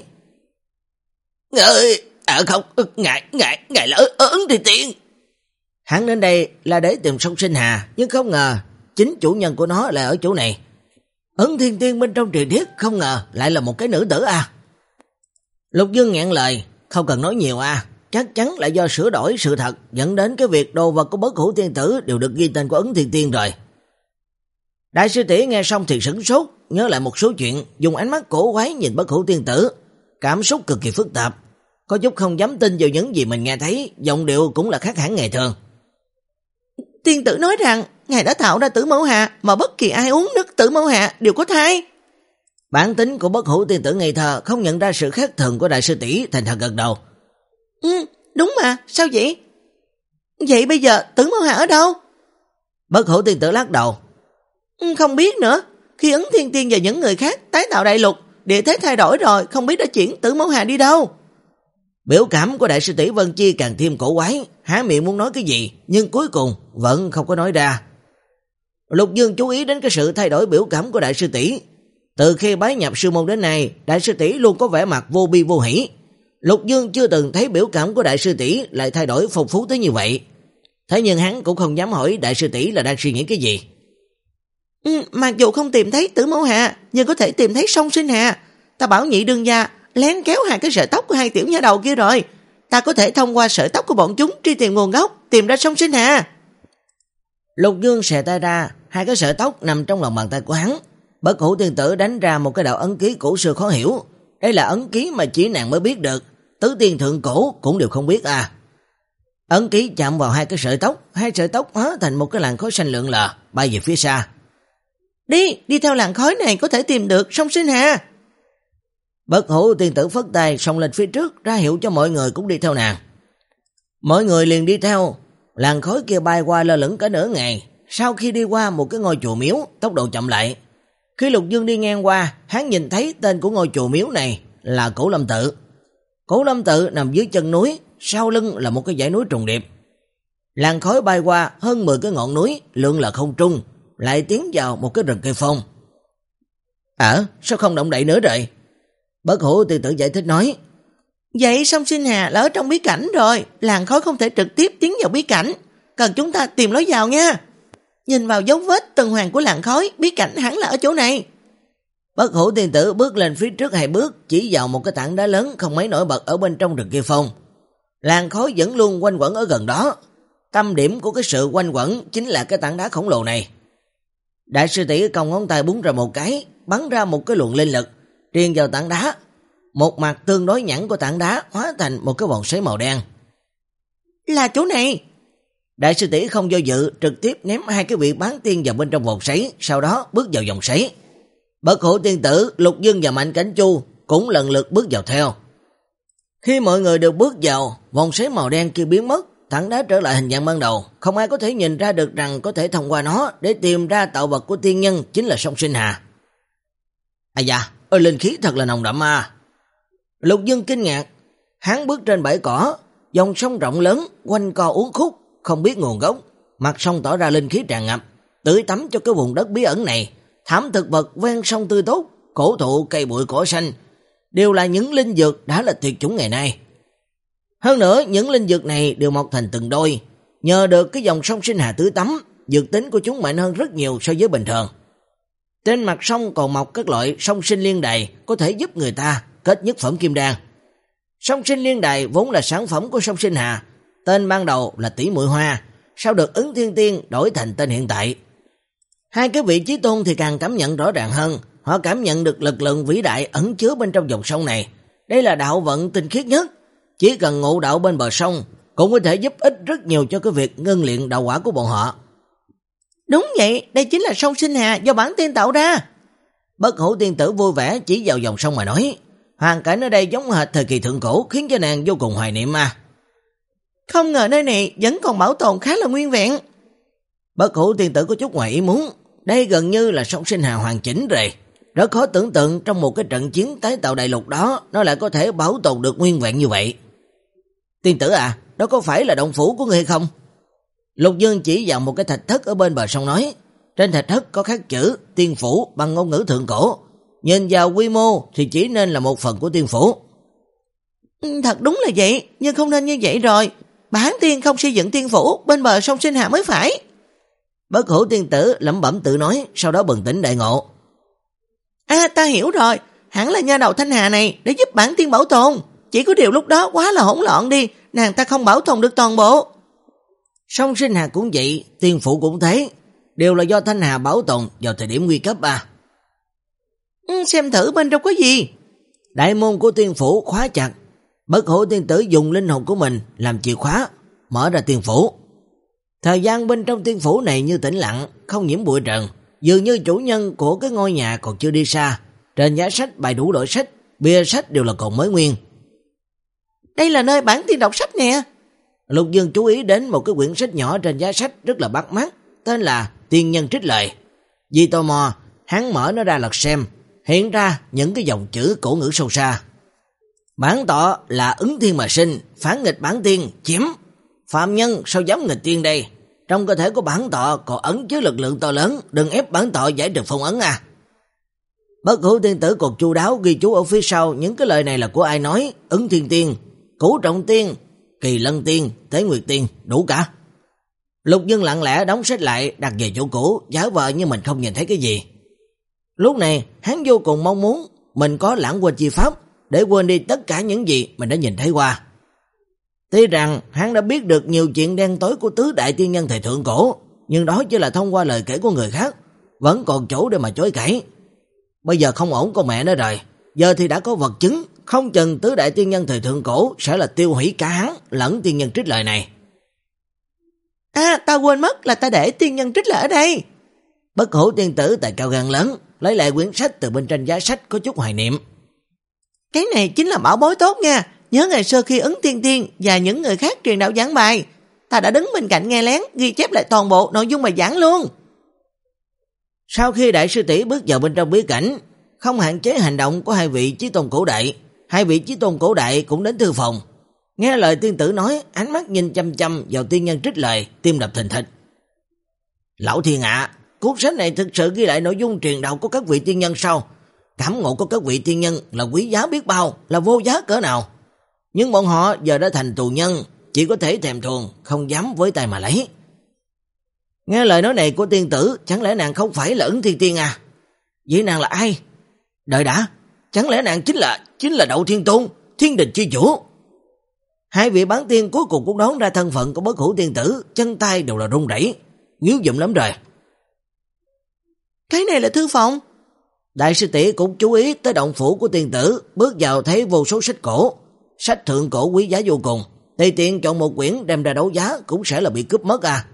Ngài, à không, ngài, ngài, ngài là ớn thì tiên. Hắn đến đây là để tìm sông Sinh Hà, nhưng không ngờ chính chủ nhân của nó là ở chỗ này. Ấn Thiên Tiên bên trong truyền thuyết không ngờ lại là một cái nữ tử à. Lục Dương nghẹn lời, không cần nói nhiều à, chắc chắn là do sửa đổi sự thật dẫn đến cái việc đồ vật của Bất Hủ Tiên Tử đều được ghi tên của Ấn Thiên Tiên rồi. Đại sư tỷ nghe xong thì sửng sốt, nhớ lại một số chuyện, dùng ánh mắt cổ quái nhìn Bất Hủ Tiên Tử, cảm xúc cực kỳ phức tạp, có chút không dám tin vào những gì mình nghe thấy, giọng điệu cũng là khác hẳn ngày thường. Tiên tử nói rằng ngài đã tạo ra Tử Mẫu Hà, mà bất kỳ ai uống nước Tử Mẫu Hà đều có thai. Bản tính của Bất Hủ Tiên Tử ngây thơ, không nhận ra sự khác thường của đại sư tỷ, thành thật gật đầu. Ừ, đúng mà, sao vậy? Vậy bây giờ Tử Mẫu Hà ở đâu? Bất Hủ Tiên Tử lắc đầu. Ừ, không biết nữa, khi Ấn Thiên Tiên và những người khác tái tạo đại lục, địa thế thay đổi rồi, không biết đã chuyển Tử Mẫu Hà đi đâu. Biểu cảm của đại sư tỷ Vân Chi càng thêm cổ quái, há miệng muốn nói cái gì, nhưng cuối cùng vẫn không có nói ra. Lục Dương chú ý đến cái sự thay đổi biểu cảm của đại sư tỷ. Từ khi bái nhập sư môn đến nay, đại sư tỷ luôn có vẻ mặt vô bi vô hỷ. Lục Dương chưa từng thấy biểu cảm của đại sư tỷ lại thay đổi phong phú tới như vậy. Thế nhưng hắn cũng không dám hỏi đại sư tỷ là đang suy nghĩ cái gì. Ừ, mặc dù không tìm thấy Tử Mẫu Hà, nhưng có thể tìm thấy Song Sinh Hà. Ta bảo nhị đương gia lén kéo hai cái sợi tóc của hai tiểu nha đầu kia rồi. Ta có thể thông qua sợi tóc của bọn chúng truy tìm nguồn gốc, tìm ra Song Sinh Hà. Lục Dương xè tay ra, hai cái sợi tóc nằm trong lòng bàn tay của hắn. Bất Hủ Tiên Tử đánh ra một cái đạo ấn ký cổ xưa khó hiểu. Đây là ấn ký mà chỉ nàng mới biết được, tứ tiên thượng cổ cũng đều không biết à. Ấn ký chạm vào hai cái sợi tóc, hai sợi tóc hóa thành một cái làn khói xanh lượn lờ, bay về phía xa. Đi, đi theo làn khói này có thể tìm được Song Sinh Hà. Bất Hủ Tiên Tử phất tay xông lên phía trước, ra hiệu cho mọi người cũng đi theo nàng. Mọi người liền đi theo, làn khói kia bay qua lơ lửng cả nửa ngày. Sau khi đi qua một cái ngôi chùa miếu, tốc độ chậm lại. Khi Lục Dương đi ngang qua, hắn nhìn thấy tên của ngôi chùa miếu này là Cổ Lâm Tự. Cổ Lâm Tự nằm dưới chân núi, sau lưng là một cái dãy núi trùng điệp. Làn khói bay qua hơn mười cái ngọn núi, lượn lờ không trung, lại tiến vào một cái rừng cây phong. Ờ, sao không động đậy nữa rồi? Bất Hủ Tiên Tử giải thích nói. Vậy Song Sinh Hà là ở trong bí cảnh rồi, làn khói không thể trực tiếp tiến vào bí cảnh, cần chúng ta tìm lối vào nha. Nhìn vào dấu vết tuần hoàn của làn khói, bí cảnh hẳn là ở chỗ này. Bất Hủ Tiên Tử bước lên phía trước hai bước, chỉ vào một cái tảng đá lớn không mấy nổi bật ở bên trong rừng kia phong. Làn khói vẫn luôn quanh quẩn ở gần đó. Tâm điểm của cái sự quanh quẩn chính là cái tảng đá khổng lồ này. Đại sư tỷ cong ngón tay búng ra một cái, bắn ra một cái luồng linh lực, truyền vào tảng đá. Một mặt tương đối nhẵn của tảng đá hóa thành một cái vòng xoáy màu đen. Là chỗ này. Đại sư tỷ không do dự, trực tiếp ném hai cái vị bán tiên vào bên trong vòng xoáy, sau đó bước vào vòng xoáy. Bất Hủ Tiên Tử, Lục Dương và Mạnh Cảnh Chu cũng lần lượt bước vào theo. Khi mọi người đều bước vào, vòng xoáy màu đen kia biến mất, tảng đá trở lại hình dạng ban đầu, không ai có thể nhìn ra được rằng có thể thông qua nó để tìm ra tạo vật của tiên nhân chính là Song Sinh Hà. À dạ, ơi linh khí thật là nồng đậm à. Lục Dương kinh ngạc, hắn bước trên bãi cỏ, dòng sông rộng lớn, quanh co uốn khúc, không biết nguồn gốc, mặt sông tỏ ra linh khí tràn ngập, tưới tắm cho cái vùng đất bí ẩn này. Thảm thực vật ven sông tươi tốt, cổ thụ, cây bụi cỏ xanh, đều là những linh dược đã là tuyệt chủng ngày nay. Hơn nữa, những linh dược này đều mọc thành từng đôi, nhờ được cái dòng sông Sinh Hà tưới tắm, dược tính của chúng mạnh hơn rất nhiều so với bình thường. Trên mặt sông còn mọc các loại song sinh liên đài có thể giúp người ta kết nhất phẩm kim đan. Song sinh liên đài vốn là sản phẩm của Song Sinh Hà, tên ban đầu là Tỷ Muội Hoa, sau được Ứng Thiên Tiên đổi thành tên hiện tại. Hai cái vị chí tôn thì càng cảm nhận rõ ràng hơn, họ cảm nhận được lực lượng vĩ đại ẩn chứa bên trong dòng sông này. Đây là đạo vận tinh khiết nhất, chỉ cần ngộ đạo bên bờ sông cũng có thể giúp ích rất nhiều cho cái việc ngưng luyện đạo quả của bọn họ. Đúng vậy, đây chính là Song Sinh Hà do bản tiên tạo ra. Bất Hủ Tiên Tử vui vẻ chỉ vào dòng sông mà nói, hoàn cảnh ở đây giống hệt thời kỳ thượng cổ, khiến cho nàng vô cùng hoài niệm mà. Không ngờ nơi này vẫn còn bảo tồn khá là nguyên vẹn. Bất Hủ Tiên Tử có chút ngoài ý muốn, đây gần như là Song Sinh Hà hoàn chỉnh rồi. Rất khó tưởng tượng trong một cái trận chiến tái tạo đại lục đó, nó lại có thể bảo tồn được nguyên vẹn như vậy. Tiên tử à, đó có phải là động phủ của ngươi không? Lục Dương chỉ vào một cái thạch thất ở bên bờ sông nói. Trên thạch thất có khắc chữ tiên phủ bằng ngôn ngữ thượng cổ. Nhìn vào quy mô thì chỉ nên là một phần của tiên phủ. Thật đúng là vậy, nhưng không nên như vậy rồi. Bản tiên không xây dựng tiên phủ, bên bờ sông Sinh Hà mới phải. Bất Hủ Tiên Tử lẩm bẩm tự nói, sau đó bừng tỉnh đại ngộ. À, ta hiểu rồi, hẳn là nha đầu Thanh Hà này để giúp bản tiên bảo tồn. Chỉ có điều lúc đó quá là hỗn loạn đi, nàng ta không bảo tồn được toàn bộ. Song Sinh Hà cũng vậy, tiên phủ cũng thế, đều là do Thanh Hà bảo tồn vào thời điểm nguy cấp à. Ừ, xem thử bên trong có gì. Đại môn của tiên phủ khóa chặt. Bất Hủ Tiên Tử dùng linh hồn của mình làm chìa khóa, mở ra tiên phủ. Thời gian bên trong tiên phủ này như tĩnh lặng, không nhiễm bụi trần, dường như chủ nhân của cái ngôi nhà còn chưa đi xa. trên giá sách bày đủ loại sách, bìa sách đều là còn mới nguyên. Đây là nơi bản tiên đọc sách nè. Lục Dương chú ý đến một cái quyển sách nhỏ trên giá sách rất là bắt mắt, tên là Tiên Nhân Trích Lời. Vì tò mò, hắn mở nó ra lật xem, hiện ra những cái dòng chữ cổ ngữ sâu xa. Bản tọa là ứng thiên mà sinh, phản nghịch bản tiên, chiếm. Phạm nhân sao dám nghịch tiên đây? Trong cơ thể của bản tọa còn ẩn chứa lực lượng to lớn, đừng ép bản tọa giải được phong ấn à. Bất Hủ Tiên Tử còn chu đáo ghi chú ở phía sau những cái lời này là của ai nói, Ứng Thiên Tiên, Cửu Trọng Tiên, Kỳ Lân Tiên, Tế Nguyệt Tiên, đủ cả. Lục Dương lặng lẽ đóng sách lại, đặt về chỗ cũ, giả vờ như mình không nhìn thấy cái gì. Lúc này, hắn vô cùng mong muốn mình có lãng quên chi pháp, để quên đi tất cả những gì mình đã nhìn thấy qua. Tuy rằng hắn đã biết được nhiều chuyện đen tối của tứ đại tiên nhân thời thượng cổ, nhưng đó chỉ là thông qua lời kể của người khác, vẫn còn chỗ để mà chối cãi. Bây giờ không ổn con mẹ nó rồi, giờ thì đã có vật chứng, không chừng tứ đại tiên nhân thời thượng cổ sẽ là tiêu hủy cả hắn lẫn tiên nhân trích lời này. À, ta quên mất là ta để tiên nhân trích lời ở đây. Bất Hủ Tiên Tử tài cao gan lớn, lấy lại quyển sách từ bên trên giá sách có chút hoài niệm. Cái này chính là bảo bối tốt nha. Nhớ ngày xưa khi Ứng Tiên Tiên và những người khác truyền đạo giảng bài, ta đã đứng bên cạnh nghe lén, ghi chép lại toàn bộ nội dung bài giảng luôn. Sau khi đại sư tỷ bước vào bên trong bí cảnh, không hạn chế hành động của hai vị chí tôn cổ đại, hai vị chí tôn cổ đại cũng đến thư phòng. Nghe lời tiên tử nói, ánh mắt nhìn chăm chăm vào tiên nhân trích lời, tim đập thình thịch. Lão thiên ạ, cuốn sách này thực sự ghi lại nội dung truyền đạo của các vị tiên nhân sao? Cảm ngộ của các vị tiên nhân là quý giá biết bao, là vô giá cỡ nào. Nhưng bọn họ giờ đã thành tù nhân, chỉ có thể thèm thuồng, không dám với tay mà lấy. Nghe lời nói này của tiên tử, chẳng lẽ nàng không phải là Ứng Thiên Tiên à? Vậy nàng là ai? Đợi đã, chẳng lẽ nàng chính là chính là Đậu Thiên Tôn, Thiên Đình chi chủ? Hai vị bán tiên cuối cùng cũng đoán ra thân phận của Bất Hủ Tiên Tử, chân tay đều là run rẩy, nghiếu dụm lắm rồi. Cái này là thư phòng. Đại sư tỷ cũng chú ý tới động phủ của tiên tử, bước vào thấy vô số sách cổ, sách thượng cổ quý giá vô cùng, tùy tiện chọn một quyển đem ra đấu giá cũng sẽ là bị cướp mất à.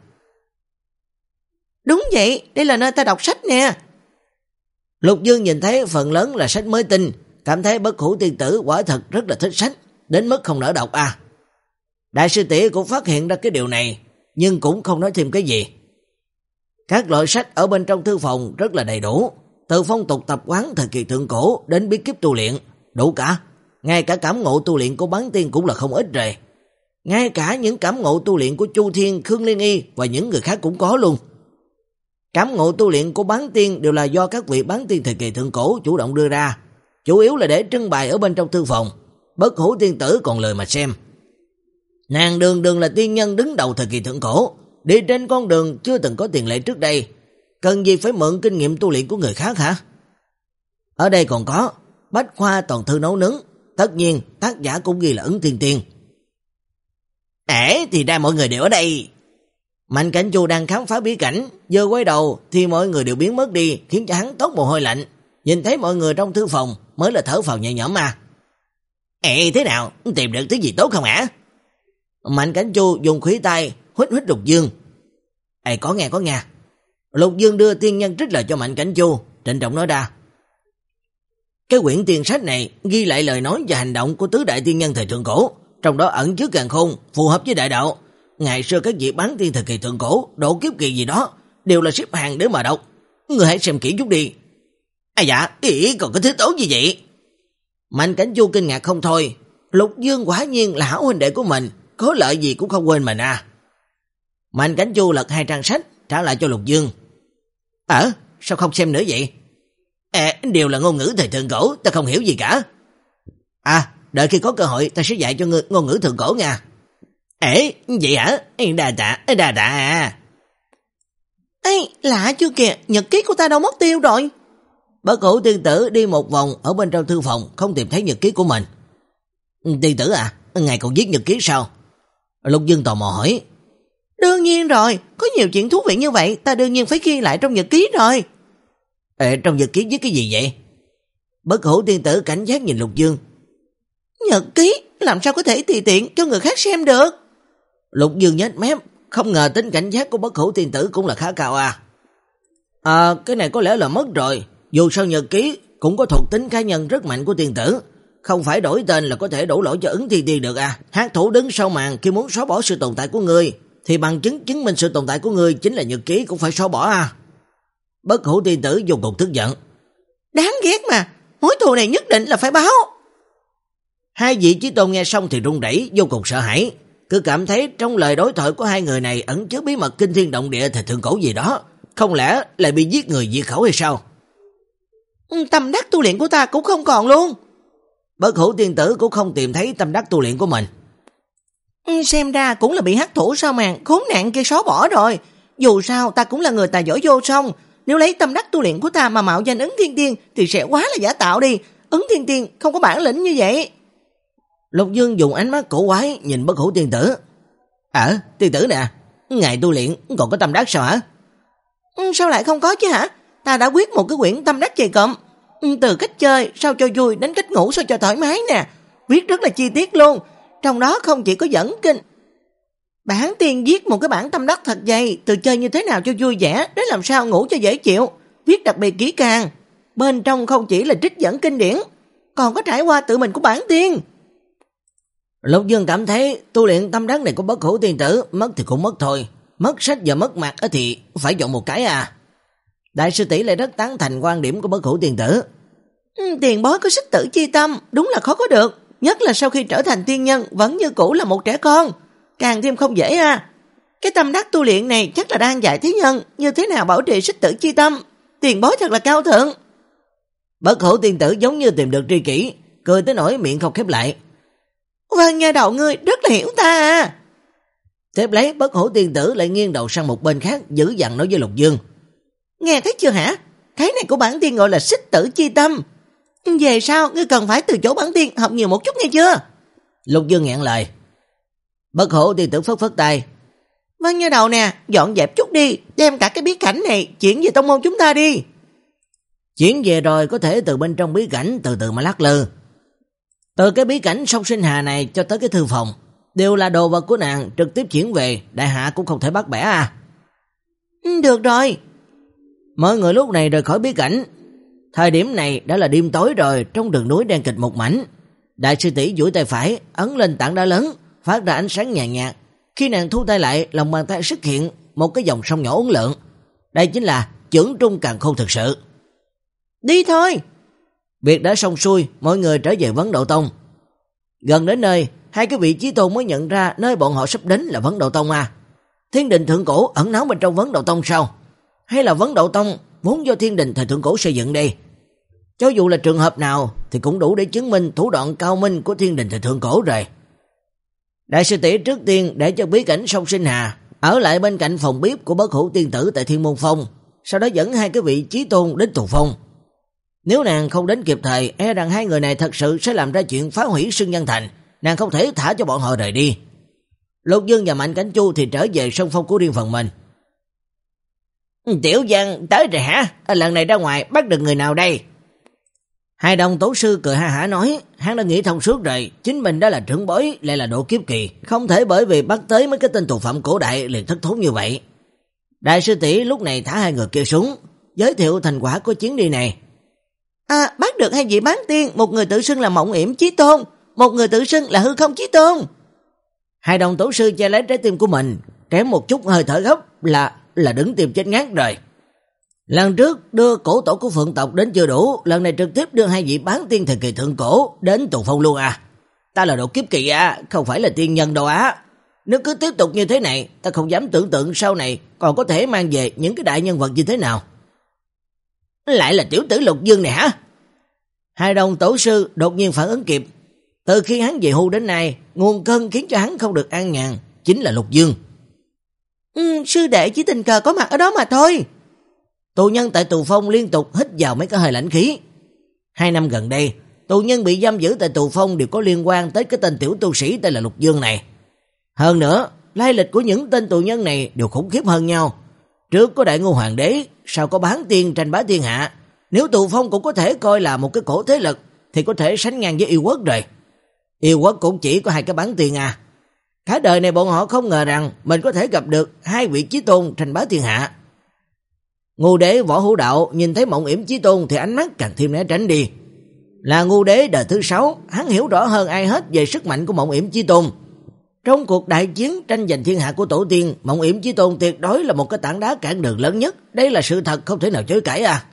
Đúng vậy, đây là nơi ta đọc sách nè. Lục Dương nhìn thấy phần lớn là sách mới tinh, cảm thấy Bất Hủ Tiên Tử quả thật rất là thích sách, đến mức không nỡ đọc à. Đại sư tỷ cũng phát hiện ra cái điều này, nhưng cũng không nói thêm cái gì. Các loại sách ở bên trong thư phòng rất là đầy đủ, từ phong tục tập quán thời kỳ thượng cổ đến bí kíp tu luyện, đủ cả. Ngay cả cảm ngộ tu luyện của bán tiên cũng là không ít rồi. Ngay cả những cảm ngộ tu luyện của Chu Thiên, Khương Liên Y và những người khác cũng có luôn. Cảm ngộ tu luyện của bán tiên đều là do các vị bán tiên thời kỳ thượng cổ chủ động đưa ra, chủ yếu là để trưng bày ở bên trong thư phòng. Bất Hủ Tiên Tử còn lười mà xem. Nàng đường đường là tiên nhân đứng đầu thời kỳ thượng cổ, đi trên con đường chưa từng có tiền lệ trước đây, cần gì phải mượn kinh nghiệm tu luyện của người khác hả? Ở đây còn có Bách Khoa toàn thư nấu nướng, tất nhiên tác giả cũng ghi là Ứng Thiên Tiên. Ế thì ra mọi người đều ở đây. Mạnh Cảnh Chu đang khám phá bí cảnh, vừa quay đầu thì mọi người đều biến mất đi, khiến cho hắn toát mồ hôi lạnh. Nhìn thấy mọi người trong thư phòng mới là thở phào nhẹ nhõm mà. Ê thế nào, tìm được thứ gì tốt không hả? Mạnh Cảnh Chu dùng khủy tay huýt huýt Lục Dương. Ê có nghe có nghe. Lục Dương đưa tiên nhân trích lời cho Mạnh Cảnh Chu, trịnh trọng nói ra. Cái quyển tiền sách này ghi lại lời nói và hành động của tứ đại tiên nhân thời thượng cổ, trong đó ẩn chứa càn khôn, phù hợp với đại đạo. Ngày xưa các vị bán tiên thời kỳ thượng cổ, độ kiếp kỳ gì đó, đều là xếp hàng để mà đọc. Người hãy xem kỹ chút đi. À dạ, ý còn có thứ tốt gì vậy? Mạnh Cảnh Chu kinh ngạc không thôi. Lục Dương quả nhiên là hảo huynh đệ của mình, có lợi gì cũng không quên mình à. Mạnh Cảnh Chu lật hai trang sách, trả lại cho Lục Dương. Ờ, sao không xem nữa vậy? À, đều là ngôn ngữ thời thượng cổ, ta không hiểu gì cả. À, đợi khi có cơ hội ta sẽ dạy cho ngươi ngôn ngữ thượng cổ nha. Ê, vậy hả? Đà tạ, đà tạ à. Ê, lạ chưa kìa, nhật ký của ta đâu mất tiêu rồi. Bất Hủ Tiên Tử đi một vòng ở bên trong thư phòng, không tìm thấy nhật ký của mình. Tiên tử à, ngài còn viết nhật ký sao? Lục Dương tò mò hỏi. Đương nhiên rồi, có nhiều chuyện thú vị như vậy, ta đương nhiên phải ghi lại trong nhật ký rồi. Ê, trong nhật ký viết cái gì vậy? Bất Hủ Tiên Tử cảnh giác nhìn Lục Dương. Nhật ký, làm sao có thể tùy tiện cho người khác xem được? Lục Dương nhếch mép, không ngờ tính cảnh giác của Bất Hủ Tiên Tử cũng là khá cao à. À, cái này có lẽ là mất rồi, dù sao nhật ký cũng có thuộc tính cá nhân rất mạnh của tiên tử. Không phải đổi tên là có thể đổ lỗi cho Ứng Thiên Tiên được à. Hắc thủ đứng sau màn khi muốn xóa bỏ sự tồn tại của ngươi, thì bằng chứng chứng minh sự tồn tại của ngươi chính là nhật ký cũng phải xóa bỏ à. Bất Hủ tiên tử vô cùng tức giận. Đáng ghét mà, mối thù này nhất định là phải báo. Hai vị chí tôn nghe xong thì run rẩy, vô cùng sợ hãi, cứ cảm thấy trong lời đối thoại của hai người này ẩn chứa bí mật kinh thiên động địa thời thượng cổ gì đó, không lẽ lại bị giết người diệt khẩu hay sao? Tâm đắc tu luyện của ta cũng không còn luôn. Bất Hủ tiên tử cũng không tìm thấy tâm đắc tu luyện của mình. Xem ra cũng là bị hắc thủ sao màn khốn nạn kia xóa bỏ rồi. Dù sao ta cũng là người tài giỏi vô song, nếu lấy tâm đắc tu luyện của ta mà mạo danh Ứng Thiên Tiên thì sẽ quá là giả tạo đi. Ứng Thiên Tiên không có bản lĩnh như vậy. Lục Dương dùng ánh mắt cổ quái nhìn Bất Hủ tiên tử. Ờ, tiên tử nè, ngài tu luyện còn có tâm đắc sao hả? Sao lại không có chứ hả? Ta đã quyết một cái quyển tâm đắc dày cộm, từ cách chơi sao cho vui đến cách ngủ sao cho thoải mái nè, viết rất là chi tiết luôn. Trong đó không chỉ có dẫn kinh, bản tiên viết một cái bản tâm đắc thật dày, từ chơi như thế nào cho vui vẻ đến làm sao ngủ cho dễ chịu, viết đặc biệt kỹ càng. Bên trong không chỉ là trích dẫn kinh điển, còn có trải qua tự mình của bản tiên. Lục Dương cảm thấy tu luyện tâm đắc này của Bất Hủ tiên tử mất thì cũng mất thôi, mất sách và mất mặt thì phải chọn một cái à. Đại sư tỷ lại rất tán thành quan điểm của Bất Hủ tiên tử. Ừ, tiền bối có xích tử chi tâm đúng là khó có được, nhất là sau khi trở thành tiên nhân vẫn như cũ là một trẻ con, càng thêm không dễ à. Cái tâm đắc tu luyện này chắc là đang dạy thế nhân như thế nào bảo trì xích tử chi tâm. Tiền bối thật là cao thượng. Bất Hủ tiên tử giống như tìm được tri kỷ, cười tới nỗi miệng không khép lại. Vâng, nghe đầu ngươi rất là hiểu ta à. Tiếp lấy Bất Hủ tiên tử lại nghiêng đầu sang một bên khác, dữ dằn nói với Lục Dương. Nghe thấy chưa hả? Cái này của bản tiên gọi là xích tử chi tâm. Về sau ngươi cần phải từ chỗ bản tiên học nhiều một chút nghe chưa? Lục Dương nghẹn lời. Bất Hủ tiên tử phất phất tay. Vâng, nghe đầu nè, dọn dẹp chút đi, đem cả cái bí cảnh này chuyển về tông môn chúng ta đi. Chuyển về rồi có thể từ bên trong bí cảnh từ từ mà lắc lư. Từ cái bí cảnh sông Sinh Hà này cho tới cái thư phòng đều là đồ vật của nàng, trực tiếp chuyển về, đại hạ cũng không thể bắt bẻ à. Được rồi. Mọi người lúc này rời khỏi bí cảnh. Thời điểm này đã là đêm tối rồi, trong rừng núi đen kịt một mảnh. Đại sư tỷ duỗi tay phải ấn lên tảng đá lớn, phát ra ánh sáng nhàn nhạt. Khi nàng thu tay lại, lòng bàn tay xuất hiện một cái dòng sông nhỏ uốn lượn. Đây chính là chưởng trung càn khôn thực sự. Đi thôi. Việc đã xong xuôi, mọi người trở về Vấn Độ Tông. Gần đến nơi, hai cái vị chí tôn mới nhận ra nơi bọn họ sắp đến là Vấn Độ Tông à. Thiên đình thượng cổ ẩn náu bên trong Vấn Độ Tông sao? Hay là Vấn Độ Tông vốn do thiên đình thời thượng cổ xây dựng đây? Cho dù là trường hợp nào thì cũng đủ để chứng minh thủ đoạn cao minh của thiên đình thời thượng cổ rồi. Đại sư tỷ trước tiên để cho bí cảnh sông Sinh Hà ở lại bên cạnh phòng bếp của Bất Hủ tiên tử tại Thiên Môn Phong, sau đó dẫn hai cái vị chí tôn đến Tù Phong. Nếu nàng không đến kịp thời, e rằng hai người này thật sự sẽ làm ra chuyện phá hủy Sưng Nhân Thành, nàng không thể thả cho bọn họ rời đi. Lục Dương và Mạnh Cảnh Chu thì trở về sân phong của riêng phần mình. Tiểu Văn tới rồi hả? Lần này ra ngoài bắt được người nào đây? Hai đồng tổ sư cười ha hả nói, hắn đã nghĩ thông suốt rồi, chính mình đã là trưởng bối, lại là độ kiếp kỳ, không thể bởi vì bắt tới mấy cái tên tù phạm cổ đại liền thất thốn như vậy. Đại sư tỷ lúc này thả hai người kia xuống, giới thiệu thành quả của chuyến đi này. À, bắt được hai vị bán tiên, một người tự xưng là Mộng Yểm Chí Tôn, một người tự xưng là Hư Không Chí Tôn. Hai đồng tổ sư che lấy trái tim của mình, kém một chút hơi thở gấp là là đứng tim chết ngát rồi. Lần trước đưa cổ tổ của Phượng tộc đến chưa đủ, lần này trực tiếp đưa hai vị bán tiên thời kỳ thượng cổ đến Tù Phong luôn à. Ta là độ kiếp kỳ à, không phải là tiên nhân đâu á. Nếu cứ tiếp tục như thế này, ta không dám tưởng tượng sau này còn có thể mang về những cái đại nhân vật như thế nào. Lại là tiểu tử Lục Dương này hả? Hai đồng tổ sư đột nhiên phản ứng kịp. Từ khi hắn về hưu đến nay, nguồn cơn khiến cho hắn không được an nhàn chính là Lục Dương. Ừ, sư đệ chỉ tình cờ có mặt ở đó mà thôi. Tù nhân tại Tù Phong liên tục hít vào mấy cái hơi lãnh khí. Hai năm gần đây, tù nhân bị giam giữ tại Tù Phong đều có liên quan tới cái tên tiểu tu sĩ tên là Lục Dương này. Hơn nữa, lai lịch của những tên tù nhân này đều khủng khiếp hơn nhau. Trước có Đại Ngô Hoàng đế, sau có bán tiên tranh bá thiên hạ. Nếu Tù Phong cũng có thể coi là một cái cổ thế lực, thì có thể sánh ngang với yêu quốc rồi. Yêu quốc cũng chỉ có hai cái bán tiên à. Cả đời này bọn họ không ngờ rằng mình có thể gặp được hai vị chí tôn tranh bá thiên hạ. Ngu đế Võ Hữu Đạo nhìn thấy Mộng Yểm Chí Tôn thì ánh mắt càng thêm né tránh đi. Là ngu đế đời thứ sáu, hắn hiểu rõ hơn ai hết về sức mạnh của Mộng Yểm Chí Tôn. Trong cuộc đại chiến tranh giành thiên hạ của tổ tiên, Mộng Yểm Chí Tôn tuyệt đối là một cái tảng đá cản đường lớn nhất. Đây là sự thật không thể nào chối cãi à.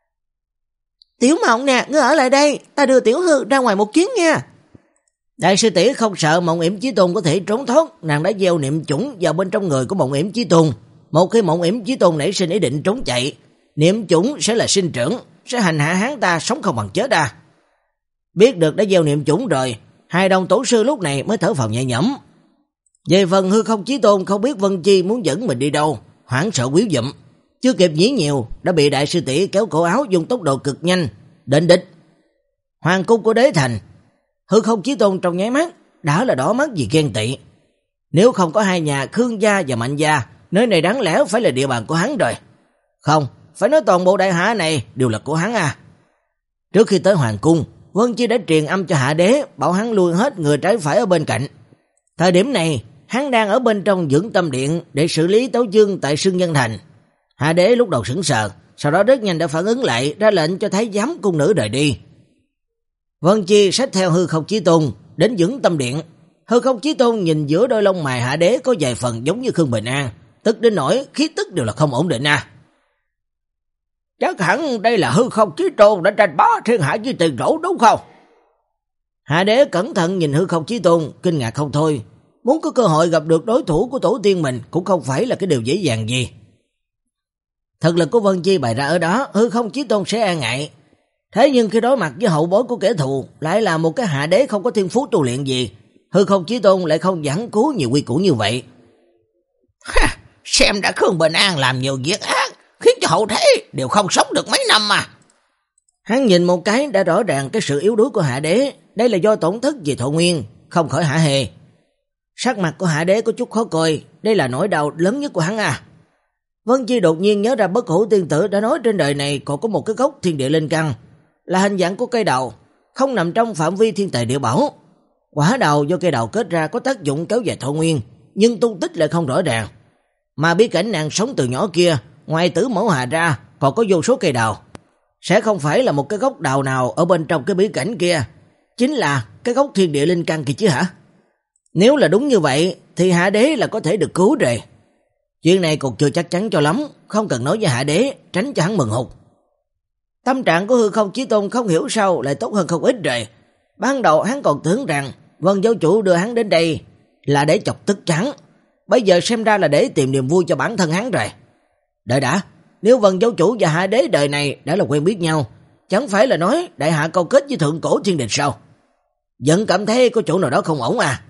Tiểu Mộng nè, ngươi ở lại đây, ta đưa Tiểu Hư ra ngoài một chuyến nha. Đại sư tỷ không sợ Mộng Yểm Chí Tôn có thể trốn thoát, nàng đã gieo niệm chủng vào bên trong người của Mộng Yểm Chí Tôn. Một khi Mộng Yểm Chí Tôn nảy sinh ý định trốn chạy, niệm chủng sẽ là sinh trưởng, sẽ hành hạ hắn ta sống không bằng chết à. Biết được đã gieo niệm chủng rồi, hai đồng tổ sư lúc này mới thở phào nhẹ nhõm. Về phần Hư Không Chí Tôn không biết Vân Chi muốn dẫn mình đi đâu, hoảng sợ quýu dụm, chưa kịp nghĩ nhiều đã bị đại sư tỷ kéo cổ áo dùng tốc độ cực nhanh đến đích hoàng cung của đế thành. Hư Không Chí Tôn trong nháy mắt đã là đỏ mắt vì ghen tị. Nếu không có hai nhà Khương gia và Mạnh gia, nơi này đáng lẽ phải là địa bàn của hắn rồi. Không, phải nói toàn bộ đại hạ này đều là của hắn à. Trước khi tới hoàng cung, Vân Chi đã truyền âm cho Hạ Đế bảo hắn lui hết người trái phải ở bên cạnh. Thời điểm này, hắn đang ở bên trong Dưỡng Tâm Điện để xử lý tấu chương tại Sương Nhân Thành. Hạ Đế lúc đầu sững sờ, sau đó rất nhanh đã phản ứng lại, ra lệnh cho thái giám cung nữ rời đi. Vân Chi xách theo Hư Không Chí Tôn đến Dưỡng Tâm Điện. Hư Không Chí Tôn nhìn giữa đôi lông mày Hạ Đế có vài phần giống như Khương Bình An, tức đến nỗi khí tức đều là không ổn định à. Chắc hẳn đây là Hư Không Chí Tôn đã tranh bá thiên hạ với Tiền Rỗ đúng không? Hạ Đế cẩn thận nhìn Hư Không Chí Tôn, kinh ngạc không thôi. Muốn có cơ hội gặp được đối thủ của tổ tiên mình cũng không phải là cái điều dễ dàng gì. Thực lực của Vân Chi bày ra ở đó, Hư Không Chí Tôn sẽ e ngại. Thế nhưng khi đối mặt với hậu bối của kẻ thù, lại là một cái Hạ Đế không có thiên phú tu luyện gì, Hư Không Chí Tôn lại không giảng cứu nhiều quy củ như vậy. Ha, xem đã Khương Bình An làm nhiều việc ác, khiến cho hậu thế đều không sống được mấy năm mà. Hắn nhìn một cái đã rõ ràng cái sự yếu đuối của Hạ Đế, đây là do tổn thất về thọ nguyên, không khỏi hả hề. Sắc mặt của Hạ Đế có chút khó coi, đây là nỗi đau lớn nhất của hắn à. Vân Chi đột nhiên nhớ ra Bất Hủ Tiên Tử đã nói trên đời này còn có một cái gốc thiên địa linh căn, là hình dạng của cây đào, không nằm trong phạm vi thiên tài địa bảo. Quả đào do cây đào kết ra có tác dụng kéo dài thọ nguyên, nhưng tung tích lại không rõ ràng. Mà bí cảnh nàng sống từ nhỏ kia, ngoài Tử Mẫu Hà ra, còn có vô số cây đào. Sẽ không phải là một cái gốc đào nào ở bên trong cái bí cảnh kia, chính là cái gốc thiên địa linh căn kia chứ hả? Nếu là đúng như vậy, thì Hạ Đế là có thể được cứu rồi. Chuyện này còn chưa chắc chắn cho lắm, không cần nói với Hạ Đế, tránh cho hắn mừng hụt. Tâm trạng của Hư Không Chí Tôn không hiểu sao lại tốt hơn không ít rồi. Ban đầu hắn còn tưởng rằng Vân giáo chủ đưa hắn đến đây là để chọc tức hắn, bây giờ xem ra là để tìm niềm vui cho bản thân hắn rồi. Đợi đã, nếu Vân giáo chủ và Hạ Đế đời này đã là quen biết nhau, chẳng phải là nói đại hạ câu kết với thượng cổ thiên đình sao? Vẫn cảm thấy có chỗ nào đó không ổn à?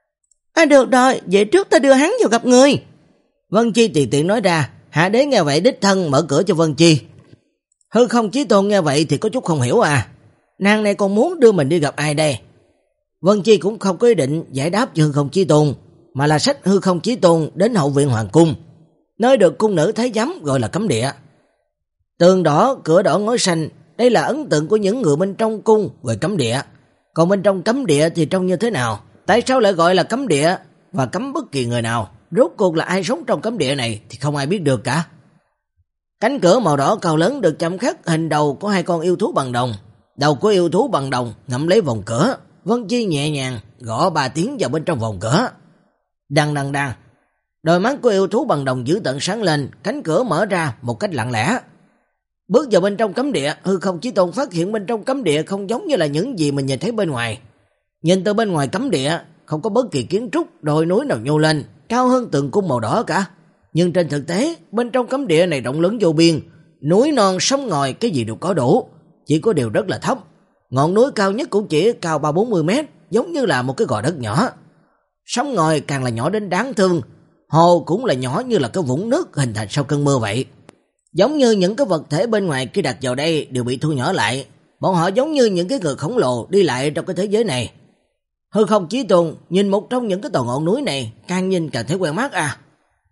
À được rồi, vậy trước ta đưa hắn vào gặp người. Vân Chi tùy tiện nói ra. Hạ Đế nghe vậy đích thân mở cửa cho Vân Chi. Hư Không Chí Tôn nghe vậy thì có chút không hiểu à. Nàng này còn muốn đưa mình đi gặp ai đây? Vân Chi cũng không có ý định giải đáp cho Hư Không Chí Tôn, mà là xách Hư Không Chí Tôn đến hậu viện hoàng cung, nơi được cung nữ thái giám gọi là cấm địa. Tường đỏ, cửa đỏ ngói xanh, đây là ấn tượng của những người bên trong cung về cấm địa. Còn bên trong cấm địa thì trông như thế nào? Tại sao lại gọi là cấm địa và cấm bất kỳ người nào? Rốt cuộc là ai sống trong cấm địa này thì không ai biết được cả. Cánh cửa màu đỏ cao lớn được chạm khắc hình đầu của hai con yêu thú bằng đồng. Đầu của yêu thú bằng đồng ngậm lấy vòng cửa. Vân Chi nhẹ nhàng gõ ba tiếng vào bên trong vòng cửa. Đăng đăng đăng. Đôi mắt của yêu thú bằng đồng dữ tợn sáng lên, cánh cửa mở ra một cách lặng lẽ. Bước vào bên trong cấm địa, Hư Không Chí Tôn phát hiện bên trong cấm địa không giống như là những gì mình nhìn thấy bên ngoài. Nhìn từ bên ngoài cấm địa, không có bất kỳ kiến trúc, đồi núi nào nhô lên, cao hơn tường cung màu đỏ cả. Nhưng trên thực tế, bên trong cấm địa này rộng lớn vô biên, núi non sông ngòi cái gì đều có đủ, chỉ có điều rất là thấp. Ngọn núi cao nhất cũng chỉ cao ba bốn mươi mét, giống như là một cái gò đất nhỏ. Sông ngòi càng là nhỏ đến đáng thương, hồ cũng là nhỏ như là cái vũng nước hình thành sau cơn mưa vậy. Giống như những cái vật thể bên ngoài khi đặt vào đây đều bị thu nhỏ lại, bọn họ giống như những cái người khổng lồ đi lại trong cái thế giới này. Hư Không Chí Tôn nhìn một trong những cái tòa ngọn núi này, càng nhìn càng thấy quen mắt à.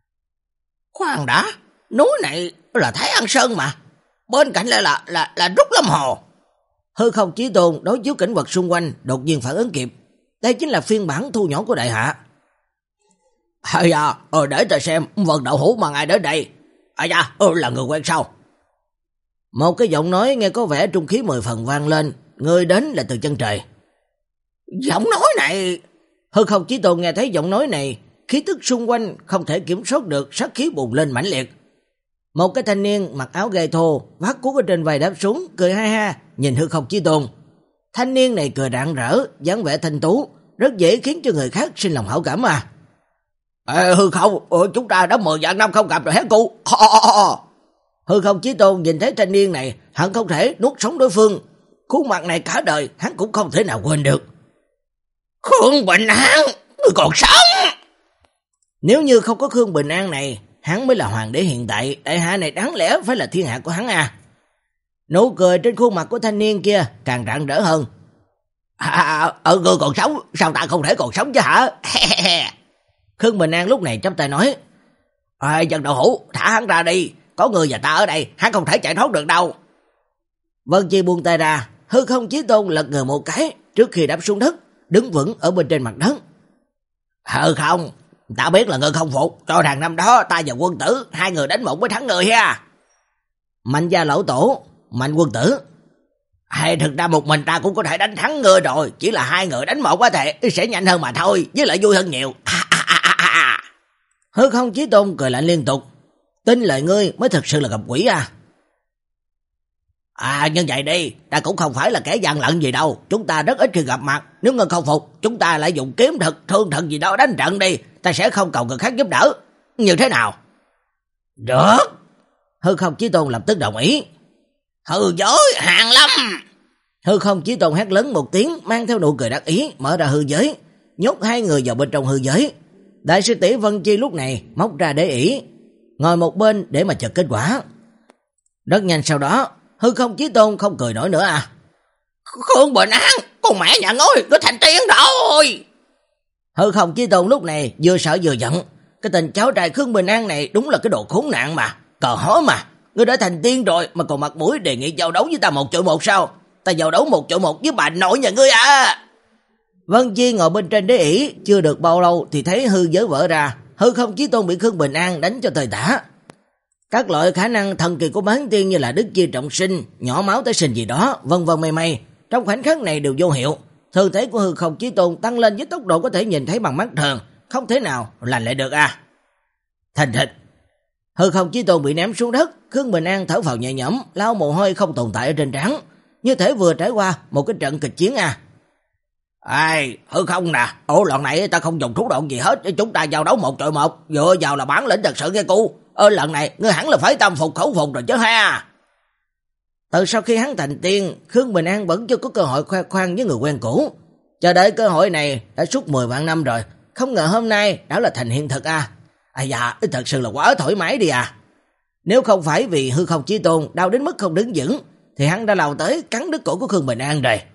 Khoan đã, núi này là Thái An Sơn mà, bên cạnh lại là là là Trúc Lâm Hồ. Hư Không Chí Tôn đối chiếu cảnh vật xung quanh, đột nhiên phản ứng kịp. Đây chính là phiên bản thu nhỏ của đại hạ. Hay à, ờ để ta xem vận đạo hữu mà ngài đến đây. À dạ, ừ, là người quen sao? Một cái giọng nói nghe có vẻ trung khí mười phần vang lên, người đến là từ chân trời. Giọng nói này... Hư Không Chí Tôn nghe thấy giọng nói này, khí tức xung quanh không thể kiểm soát được, sát khí bùng lên mãnh liệt. Một cái thanh niên mặc áo gai thô, vác cuốc ở trên vai đáp xuống, cười ha ha, nhìn Hư Không Chí Tôn. Thanh niên này cười rạng rỡ, dáng vẻ thanh tú, rất dễ khiến cho người khác sinh lòng hảo cảm mà. Ê, Hư Không, chúng ta đã mười vạn năm không gặp rồi hả cụ? Hư Không Chí Tôn nhìn thấy thanh niên này, hắn không thể nuốt sống đối phương. Khuôn mặt này cả đời, hắn cũng không thể nào quên được. Khương Bình An, ngươi còn sống! Nếu như không có Khương Bình An này, hắn mới là hoàng đế hiện tại, đại hạ này đáng lẽ phải là thiên hạ của hắn à. Nụ cười trên khuôn mặt của thanh niên kia càng rạng rỡ hơn. À, ờ, ngươi còn sống, sao ta không thể còn sống chứ hả? Khương Bình An lúc này chắp tay nói. À, dân đậu hữu, thả hắn ra đi, có người và ta ở đây, hắn không thể chạy thoát được đâu. Vân Chi buông tay ra, Hư Không Chí Tôn lật người một cái trước khi đáp xuống đất, đứng vững ở bên trên mặt đất. Hư Không, ta biết là ngươi không phục, cho rằng năm đó ta và Quân Tử hai người đánh một với thắng người ha. Mạnh gia lão tổ, Mạnh Quân Tử. Hay thực ra một mình ta cũng có thể đánh thắng ngươi rồi, chỉ là hai người đánh một á thì sẽ nhanh hơn mà thôi, với lại vui hơn nhiều. À, à, à, à, à. Hư Không Chí Tôn cười lạnh liên tục. Tin lời ngươi mới thực sự là gặp quỷ à. À, như vậy đi, ta cũng không phải là kẻ gian lận gì đâu, chúng ta rất ít khi gặp mặt, nếu ngươi không phục, chúng ta lại dùng kiếm thực, thương thần gì đó đánh trận đi, ta sẽ không cầu người khác giúp đỡ. Như thế nào? Được. Hư Không Chí Tôn lập tức đồng ý. Hư giới, Hàng Lâm! Hư Không Chí Tôn hét lớn một tiếng, mang theo nụ cười đắc ý, mở ra hư giới, nhốt hai người vào bên trong hư giới. Đại sư tỷ Vân Chi lúc này móc ra để ỷ, ngồi một bên để mà chờ kết quả. Rất nhanh sau đó, Hư Không Chí Tôn không cười nổi nữa à. Khương Bình An, con mẹ nhà ngươi, nó thành tiên rồi! Hư Không Chí Tôn lúc này vừa sợ vừa giận. Cái tên cháu trai Khương Bình An này đúng là cái đồ khốn nạn mà, cờ hó mà. Ngươi đã thành tiên rồi mà còn mặt mũi đề nghị giao đấu với ta một chọi một sao? Ta giao đấu một chọi một với bà nội nhà ngươi à! Vân Chi ngồi bên trên đế ỷ, chưa được bao lâu thì thấy hư giới vỡ ra. Hư Không Chí Tôn bị Khương Bình An đánh cho tơi tả. Các loại khả năng thần kỳ của bán tiên như là đức chi trọng sinh, nhỏ máu tái sinh gì đó, vân vân mây mây, trong khoảnh khắc này đều vô hiệu. Thư thế của Hư Không Chí Tôn tăng lên với tốc độ có thể nhìn thấy bằng mắt thường, không thể nào lành lại được à. Thành thịt, Hư Không Chí Tôn bị ném xuống đất. Khương Bình An thở phào nhẹ nhõm, lau mồ hôi không tồn tại ở trên trán, như thể vừa trải qua một cái trận kịch chiến à. Ai, Hư Không nè, ổ lần này ta không dùng thủ đoạn gì hết, chúng ta giao đấu một chọi một, dựa vào là bản lĩnh thật sự nghe cô. Ơ lần này ngươi hẳn là phải tâm phục khẩu phục rồi chứ ha. Từ sau khi hắn thành tiên, Khương Bình An vẫn chưa có cơ hội khoe khoang với người quen cũ. Chờ đợi cơ hội này đã suốt mười vạn năm rồi, không ngờ hôm nay đã là thành hiện thực à. À dạ, thật sự là quá thoải mái đi à. Nếu không phải vì Hư Không Chí Tôn đau đến mức không đứng vững, thì hắn đã lao tới cắn đứt cổ của Khương Bình An rồi.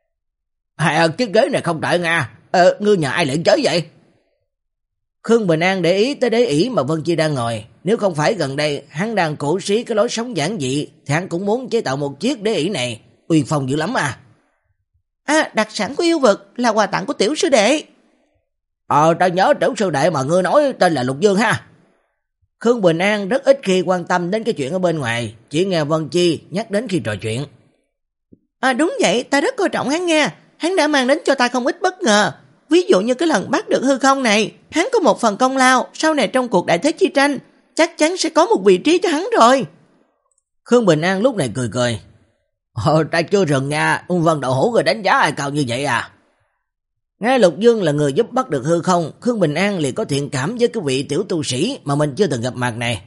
À, chiếc ghế này không đợi Nga, ờ, ngươi nhà ai luyện chế vậy? Khương Bình An để ý tới đế ỷ mà Vân Chi đang ngồi. Nếu không phải gần đây hắn đang cổ sĩ cái lối sống giản dị, thì hắn cũng muốn chế tạo một chiếc đế ỷ này, uy phong dữ lắm à. À, đặc sản của yêu vực là quà tặng của tiểu sư đệ. Ờ, ta nhớ tiểu sư đệ mà ngươi nói tên là Lục Dương ha. Khương Bình An rất ít khi quan tâm đến cái chuyện ở bên ngoài, chỉ nghe Vân Chi nhắc đến khi trò chuyện. À đúng vậy, ta rất coi trọng hắn nghe, hắn đã mang đến cho ta không ít bất ngờ. Ví dụ như cái lần bắt được hư không này, hắn có một phần công lao, sau này trong cuộc đại thế chi tranh, chắc chắn sẽ có một vị trí cho hắn rồi. Khương Bình An lúc này cười cười. Ờ, ta chưa rừng nha, ông Vân Đậu Hữu người đánh giá ai cao như vậy à? Nghe Lục Dương là người giúp bắt được hư không, Khương Bình An liền có thiện cảm với cái vị tiểu tu sĩ mà mình chưa từng gặp mặt này.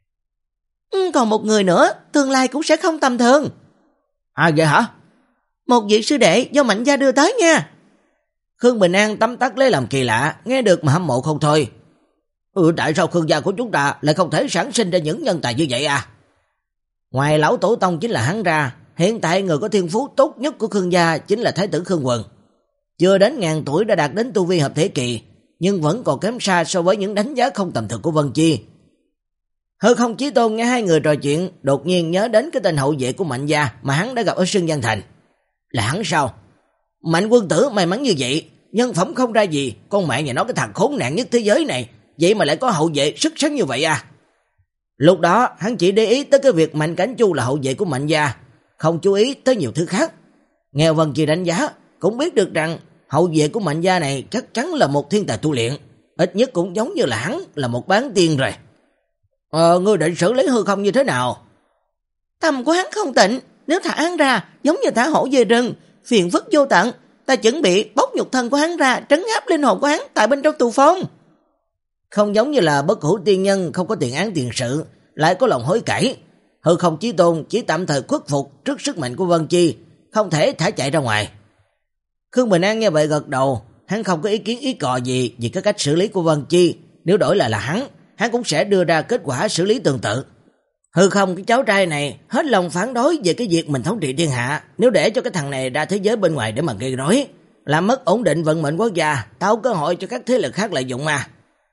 Ừ, còn một người nữa, tương lai cũng sẽ không tầm thường. À vậy hả? Một vị sư đệ do Mạnh gia đưa tới nha. Khương Bình An tấm tắc lấy làm kỳ lạ, nghe được mà hâm mộ không thôi. Ừ, tại sao Khương gia của chúng ta lại không thể sản sinh ra những nhân tài như vậy à? Ngoài lão tổ tông chính là hắn ra, hiện tại người có thiên phú tốt nhất của Khương gia chính là Thái tử Khương Quần. Chưa đến ngàn tuổi đã đạt đến tu vi hợp thể kỳ, nhưng vẫn còn kém xa so với những đánh giá không tầm thường của Vân Chi. Hư Không Chí Tôn nghe hai người trò chuyện, đột nhiên nhớ đến cái tên hậu vệ của Mạnh gia mà hắn đã gặp ở Sơn Giang Thành. Là hắn sao? Mạnh Quân Tử may mắn như vậy, nhân phẩm không ra gì, con mẹ nhà nó cái thằng khốn nạn nhất thế giới này, vậy mà lại có hậu vệ xuất sắc như vậy à? Lúc đó hắn chỉ để ý tới cái việc Mạnh Cảnh Chu là hậu vệ của Mạnh gia, không chú ý tới nhiều thứ khác. Nghe Vân Chi đánh giá, cũng biết được rằng hậu vệ của Mạnh gia này chắc chắn là một thiên tài tu luyện, ít nhất cũng giống như là hắn là một bán tiên rồi. Ờ, ngươi định xử lý hư không như thế nào? Tâm của hắn không tịnh, nếu thả hắn ra giống như thả hổ về rừng, phiền phức vô tận. Ta chuẩn bị bóc nhục thân của hắn ra, trấn áp linh hồn của hắn tại bên trong tù phong. Không giống như là bất hủ tiên nhân không có tiền án tiền sự, lại có lòng hối cải. Hư không chí tôn chỉ tạm thời khuất phục trước sức mạnh của Vân Chi, không thể thả chạy ra ngoài. Khương Bình An nghe vậy gật đầu, hắn không có ý kiến ý cò gì về cái cách xử lý của Vân Chi, nếu đổi lại là hắn, hắn cũng sẽ đưa ra kết quả xử lý tương tự. Hư không cái cháu trai này hết lòng phản đối về cái việc mình thống trị thiên hạ, nếu để cho cái thằng này ra thế giới bên ngoài để mà gây rối, làm mất ổn định vận mệnh quốc gia, tạo cơ hội cho các thế lực khác lợi dụng mà.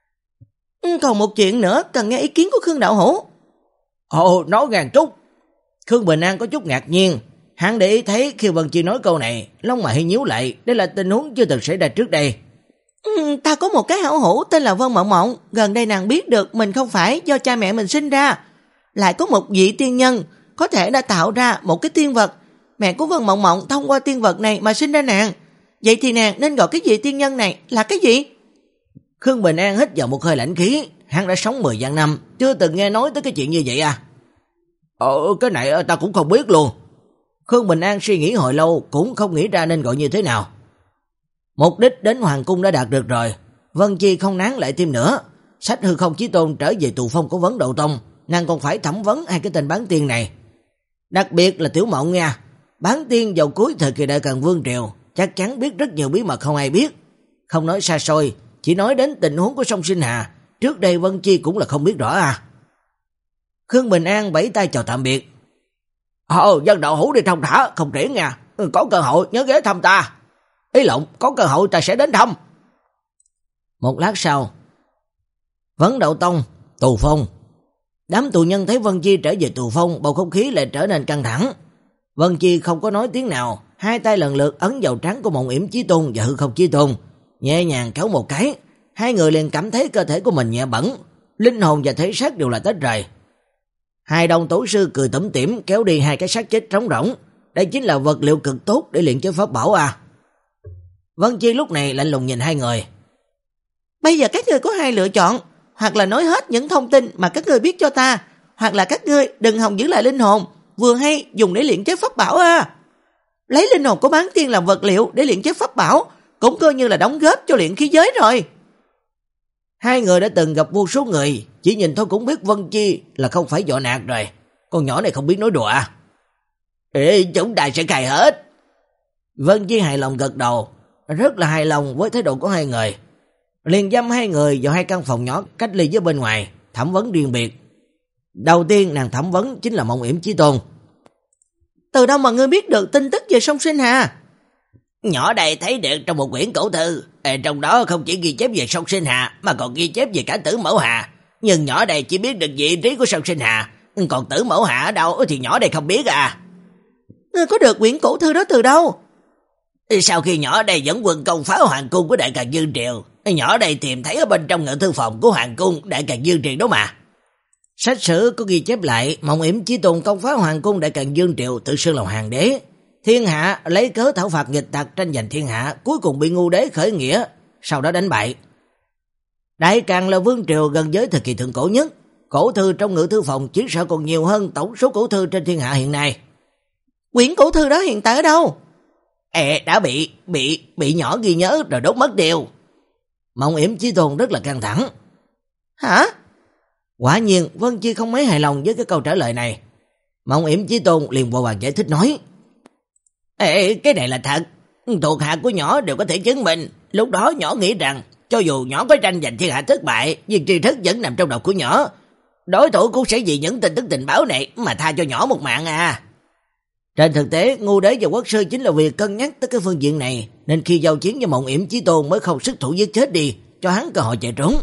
Còn một chuyện nữa cần nghe ý kiến của Khương đạo hữu. Ồ, nói ngàn trúc. Khương Bình An có chút ngạc nhiên, hắn để ý thấy khi Vân Chi nói câu này, lông mày hơi nhíu lại, đây là tình huống chưa từng xảy ra trước đây. Ừ, ta có một cái hảo hữu tên là Vân Mộng Mộng, gần đây nàng biết được mình không phải do cha mẹ mình sinh ra, lại có một vị tiên nhân có thể đã tạo ra một cái tiên vật. Mẹ của Vân Mộng Mộng thông qua tiên vật này mà sinh ra nàng. Vậy thì nàng nên gọi cái vị tiên nhân này là cái gì? Khương Bình An hít vào một hơi lãnh khí, hắn đã sống mười vạn năm, chưa từng nghe nói tới cái chuyện như vậy à? Ờ, cái này ta cũng không biết luôn. Khương Bình An suy nghĩ hồi lâu cũng không nghĩ ra nên gọi như thế nào. Mục đích đến hoàng cung đã đạt được rồi, Vân Chi không nán lại thêm nữa, sách hư không chí tôn trở về tù phong của Vấn Đậu Tông, nàng còn phải thẩm vấn hai cái tên bán tiên này. Đặc biệt là Tiểu Mộng nha, bán tiên vào cuối thời kỳ Đại Càn Vương Triều, chắc chắn biết rất nhiều bí mật không ai biết. Không nói xa xôi, chỉ nói đến tình huống của sông Sinh Hà, trước đây Vân Chi cũng là không biết rõ à. Khương Bình An vẫy tay chào tạm biệt. Ồ, dân đạo hữu đi thông thả, không trễ nha, có cơ hội nhớ ghé thăm ta. Ý lộn, có cơ hội ta sẽ đến thăm. Một lát sau, Vấn Đậu Tông, tù phong. Đám tù nhân thấy Vân Chi trở về tù phong, bầu không khí lại trở nên căng thẳng. Vân Chi không có nói tiếng nào, hai tay lần lượt ấn vào trán của Mộng Yểm Chí Tôn và Hư Không Chí Tôn, nhẹ nhàng kéo một cái, hai người liền cảm thấy cơ thể của mình nhẹ bẫng, linh hồn và thể xác đều là tách rời. Hai đồng tổ sư cười tủm tỉm kéo đi hai cái xác chết trống rỗng, đây chính là vật liệu cực tốt để luyện chế pháp bảo à. Vân Chi lúc này lạnh lùng nhìn hai người. Bây giờ các ngươi có hai lựa chọn, hoặc là nói hết những thông tin mà các ngươi biết cho ta, hoặc là các ngươi đừng hòng giữ lại linh hồn, vừa hay dùng để luyện chế pháp bảo à. Lấy linh hồn của bán tiên làm vật liệu để luyện chế pháp bảo, cũng coi như là đóng góp cho luyện khí giới rồi. Hai người đã từng gặp vô số người, chỉ nhìn thôi cũng biết Vân Chi là không phải dọa nạt rồi. Con nhỏ này không biết nói đùa à? Ê, chúng ta sẽ cài hết. Vân Chi hài lòng gật đầu, rất là hài lòng với thái độ của hai người. Liền giam hai người vào hai căn phòng nhỏ cách ly với bên ngoài, thẩm vấn riêng biệt. Đầu tiên nàng thẩm vấn chính là Mộng Yểm Chí Tôn. Từ đâu mà ngươi biết được tin tức về sông Sinh Hà? Nhỏ đây thấy được trong một quyển cổ thư, trong đó không chỉ ghi chép về sông Sinh Hà mà còn ghi chép về cả Tử Mẫu Hà. Nhưng nhỏ đây chỉ biết được vị trí của sông Sinh Hà, còn Tử Mẫu Hà ở đâu thì nhỏ đây không biết à. Ngươi có được quyển cổ thư đó từ đâu? Sau khi nhỏ đây dẫn quân công phá hoàng cung của Đại Càn Dương Triều, nhỏ đây tìm thấy ở bên trong ngự thư phòng của hoàng cung Đại Càn Dương Triều đó mà. Sách sử có ghi chép lại Mộng Yểm Chí Tôn công phá hoàng cung Đại Càn Dương Triều, tự xưng là hoàng đế. Thiên hạ lấy cớ thảo phạt nghịch tặc tranh giành thiên hạ, cuối cùng bị ngu đế khởi nghĩa, sau đó đánh bại. Đại Càn là vương triều gần với thời kỳ thượng cổ nhất, cổ thư trong ngự thư phòng chỉ sợ còn nhiều hơn tổng số cổ thư trên thiên hạ hiện nay. Quyển cổ thư đó hiện tại ở đâu? Ê, đã bị bị bị nhỏ ghi nhớ rồi đốt mất điều. Mộng Yểm Chí Tôn rất là căng thẳng. Hả? Quả nhiên Vân Chi không mấy hài lòng với cái câu trả lời này. Mộng Yểm Chí Tôn liền vội vàng giải thích nói: Ê, cái này là thật, thuộc hạ của nhỏ đều có thể chứng minh. Lúc đó nhỏ nghĩ rằng cho dù nhỏ có tranh giành thiên hạ thất bại, nhưng tri thức vẫn nằm trong đầu của nhỏ, đối thủ cũng sẽ vì những tin tức tình báo này mà tha cho nhỏ một mạng à. Trên thực tế, ngu đế và quốc sư chính là việc cân nhắc tới cái phương diện này, nên khi giao chiến với Mộng Yểm Chí Tôn mới không sức thủ giết chết đi, cho hắn cơ hội chạy trốn.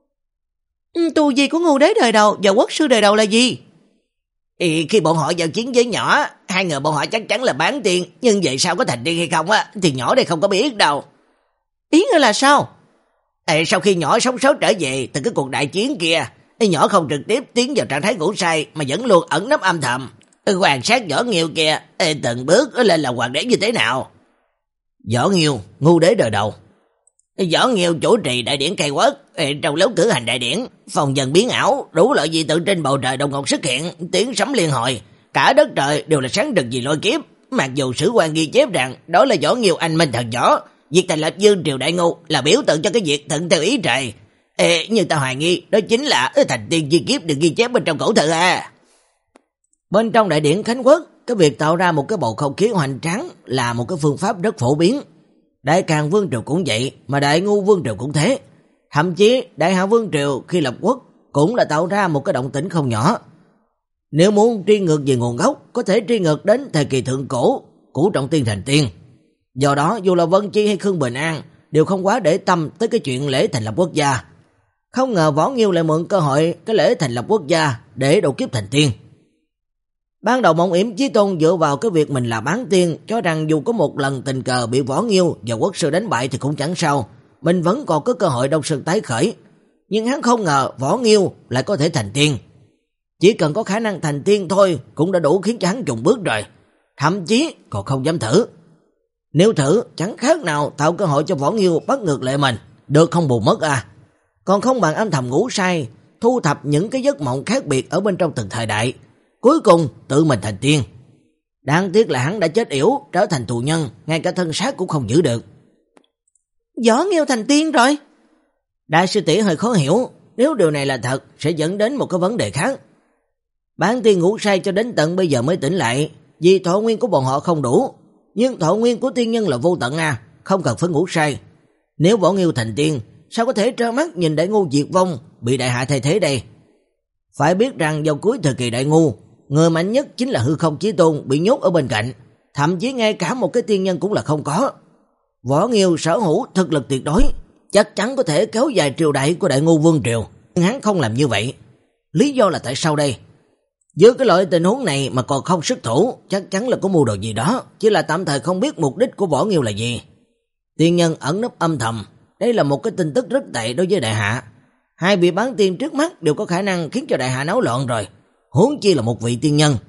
Tu vi của ngu đế đời đầu và quốc sư đời đầu là gì? Thì khi bọn họ giao chiến với nhỏ, hai người bọn họ chắc chắn là bán tiên, nhưng vậy sao có thành tiên hay không á thì nhỏ đây không có biết đâu. Ý ngươi là sao? Ê, sau khi nhỏ sống sót trở về từ cái cuộc đại chiến kia, Nhỏ không trực tiếp tiến vào trạng thái ngủ say mà vẫn luôn ẩn nấp âm thầm, quan sát Võ Nghiêu kia từng bước lên là hoàng đế như thế nào. Võ Nghiêu, ngu đế đời đầu. Võ Nghiêu chủ trì đại điển khai quốc, trong lúc cử hành đại điển, phong vân biến ảo, đủ loại dị tượng trên bầu trời đồng ngột xuất hiện, tiếng sấm liên hồi, cả đất trời đều là sáng rực vì lôi kiếp. Mặc dù sử quan ghi chép rằng đó là Võ Nghiêu anh minh thần võ, việc thành lập Dương triều đại ngu là biểu tượng cho cái việc thuận theo ý trời. Ê, nhưng ta hoài nghi đó chính là thành tiên chi kiếp được ghi chép bên trong cổ thư à. Bên trong đại điển khánh quốc, cái việc tạo ra một cái bầu không khí hoành tráng là một cái phương pháp rất phổ biến. Đại Càn Vương triều cũng vậy, mà Đại Ngu Vương triều cũng thế. Thậm chí Đại Hạ Vương triều khi lập quốc cũng là tạo ra một cái động tĩnh không nhỏ. Nếu muốn truy ngược về nguồn gốc, có thể truy ngược đến thời kỳ thượng cổ, Cửu Trọng Tiên thành tiên. Do đó, dù là Vân Chi hay Khương Bình An đều không quá để tâm tới cái chuyện lễ thành lập quốc gia. Không ngờ Võ Nghiêu lại mượn cơ hội cái lễ thành lập quốc gia để độ kiếp thành tiên. Ban đầu Mộng Yểm Chí Tôn dựa vào cái việc mình là bán tiên, cho rằng dù có một lần tình cờ bị Võ Nghiêu và quốc sư đánh bại thì cũng chẳng sao, mình vẫn còn có cơ hội đông sơn tái khởi. Nhưng hắn không ngờ Võ Nghiêu lại có thể thành tiên. Chỉ cần có khả năng thành tiên thôi cũng đã đủ khiến cho hắn chùng bước rồi, thậm chí còn không dám thử. Nếu thử chẳng khác nào tạo cơ hội cho Võ Nghiêu bắt ngược lại mình, được không bù mất à. Còn không bằng âm thầm ngủ say, thu thập những cái giấc mộng khác biệt ở bên trong từng thời đại, cuối cùng tự mình thành tiên. Đáng tiếc là hắn đã chết yểu, trở thành tù nhân, ngay cả thân xác cũng không giữ được. Võ Nghiêu thành tiên rồi. Đại sư tỷ hơi khó hiểu, nếu điều này là thật sẽ dẫn đến một cái vấn đề khác. Bán tiên ngủ say cho đến tận bây giờ mới tỉnh lại, vì thọ nguyên của bọn họ không đủ, nhưng thọ nguyên của tiên nhân là vô tận à, không cần phải ngủ say. Nếu Võ Nghiêu thành tiên, sao có thể trơ mắt nhìn Đại Ngu diệt vong, bị Đại Hạ thay thế đây? Phải biết rằng vào cuối thời kỳ Đại Ngu, người mạnh nhất chính là Hư Không Chí Tôn bị nhốt ở bên cạnh, thậm chí ngay cả một cái tiên nhân cũng là không có. Võ Nghiêu sở hữu thực lực tuyệt đối, chắc chắn có thể kéo dài triều đại của Đại Ngu Vương triều, nhưng hắn không làm như vậy. Lý do là tại sao đây? Với cái loại tình huống này mà còn không xuất thủ, chắc chắn là có mưu đồ gì đó, chỉ là tạm thời không biết mục đích của Võ Nghiêu là gì. Tiên nhân ẩn nấp âm thầm, đây là một cái tin tức rất tệ đối với Đại Hạ. Hai vị bán tiên trước mắt đều có khả năng khiến cho Đại Hạ náo loạn rồi, huống chi là một vị tiên nhân.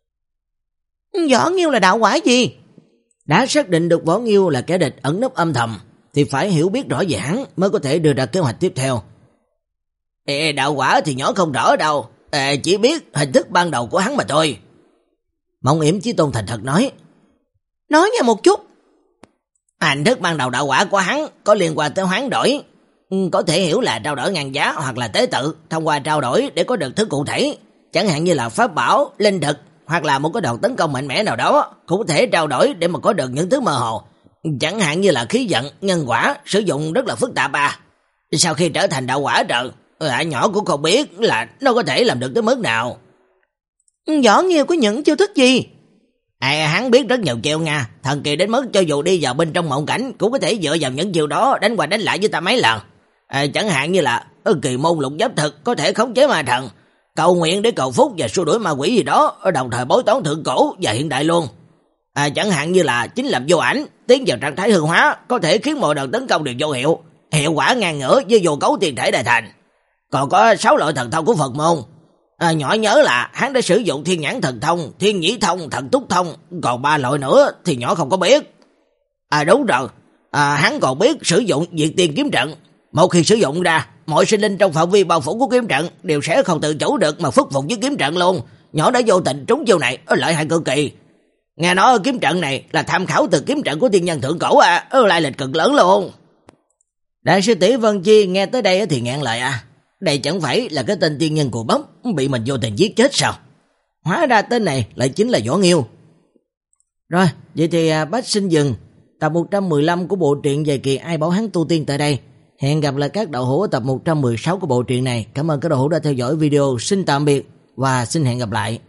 Võ Nghiêu là đạo quả gì? Đã xác định được Võ Nghiêu là kẻ địch ẩn nấp âm thầm, thì phải hiểu biết rõ về hắn mới có thể đưa ra kế hoạch tiếp theo. Ê, đạo quả thì nhỏ không rõ đâu, Ê, chỉ biết hình thức ban đầu của hắn mà thôi. Mộng Yểm Chí Tôn thành thật nói. Nói nghe một chút. Hình thức ban đầu đạo quả của hắn có liên quan tới hoán đổi, có thể hiểu là trao đổi ngàn giá hoặc là tế tự, thông qua trao đổi để có được thứ cụ thể, chẳng hạn như là pháp bảo, linh thực hoặc là một cái đòn tấn công mạnh mẽ nào đó, cũng có thể trao đổi để mà có được những thứ mơ hồ, chẳng hạn như là khí vận, nhân quả, sử dụng rất là phức tạp à. Sau khi trở thành đạo quả trời, ả nhỏ cũng không biết là nó có thể làm được tới mức nào. Võ Nghiêu có những chiêu thức gì? À, hắn biết rất nhiều chiêu nha, thần kỳ đến mức cho dù đi vào bên trong mộng cảnh cũng có thể dựa vào những chiêu đó đánh qua đánh lại với ta mấy lần. À, chẳng hạn như là kỳ môn lục giáp thực có thể khống chế ma thần, cầu nguyện để cầu phúc và xua đuổi ma quỷ gì đó, đồng thời bói toán thượng cổ và hiện đại luôn. À, chẳng hạn như là chính làm vô ảnh, tiến vào trạng thái hư hóa, có thể khiến mọi đòn tấn công đều vô hiệu, hiệu quả ngang ngửa với vô cấu tiền thể đại thành. Còn có sáu loại thần thông của Phật môn. À, nhỏ nhớ là hắn đã sử dụng thiên nhãn thần thông, thiên nhĩ thông, thần túc thông, còn ba loại nữa thì nhỏ không có biết. À đúng rồi, à, hắn còn biết sử dụng diệt tiên kiếm trận. Một khi sử dụng ra, mọi sinh linh trong phạm vi bao phủ của kiếm trận đều sẽ không tự chủ được mà phức phục với kiếm trận luôn. Nhỏ đã vô tình trúng chiêu này, lợi hại cực kỳ. Nghe nói kiếm trận này là tham khảo từ kiếm trận của tiên nhân thượng cổ à, lai lịch cực lớn luôn. Đại sư tỷ Vân Chi nghe tới đây thì ngẹn lời à. Đây chẳng phải là cái tên tiên nhân của bắp bị mình vô tình giết chết sao? Hóa ra tên này lại chính là Võ Nghiêu. Rồi, vậy thì bách xin dừng tập một trăm mười lăm của bộ truyện về kỳ Ai Bảo Hắn Tu Tiên tại đây. Hẹn gặp lại các đạo hữu ở tập một trăm mười sáu của bộ truyện này. Cảm ơn các đạo hữu đã theo dõi video. Xin tạm biệt và xin hẹn gặp lại.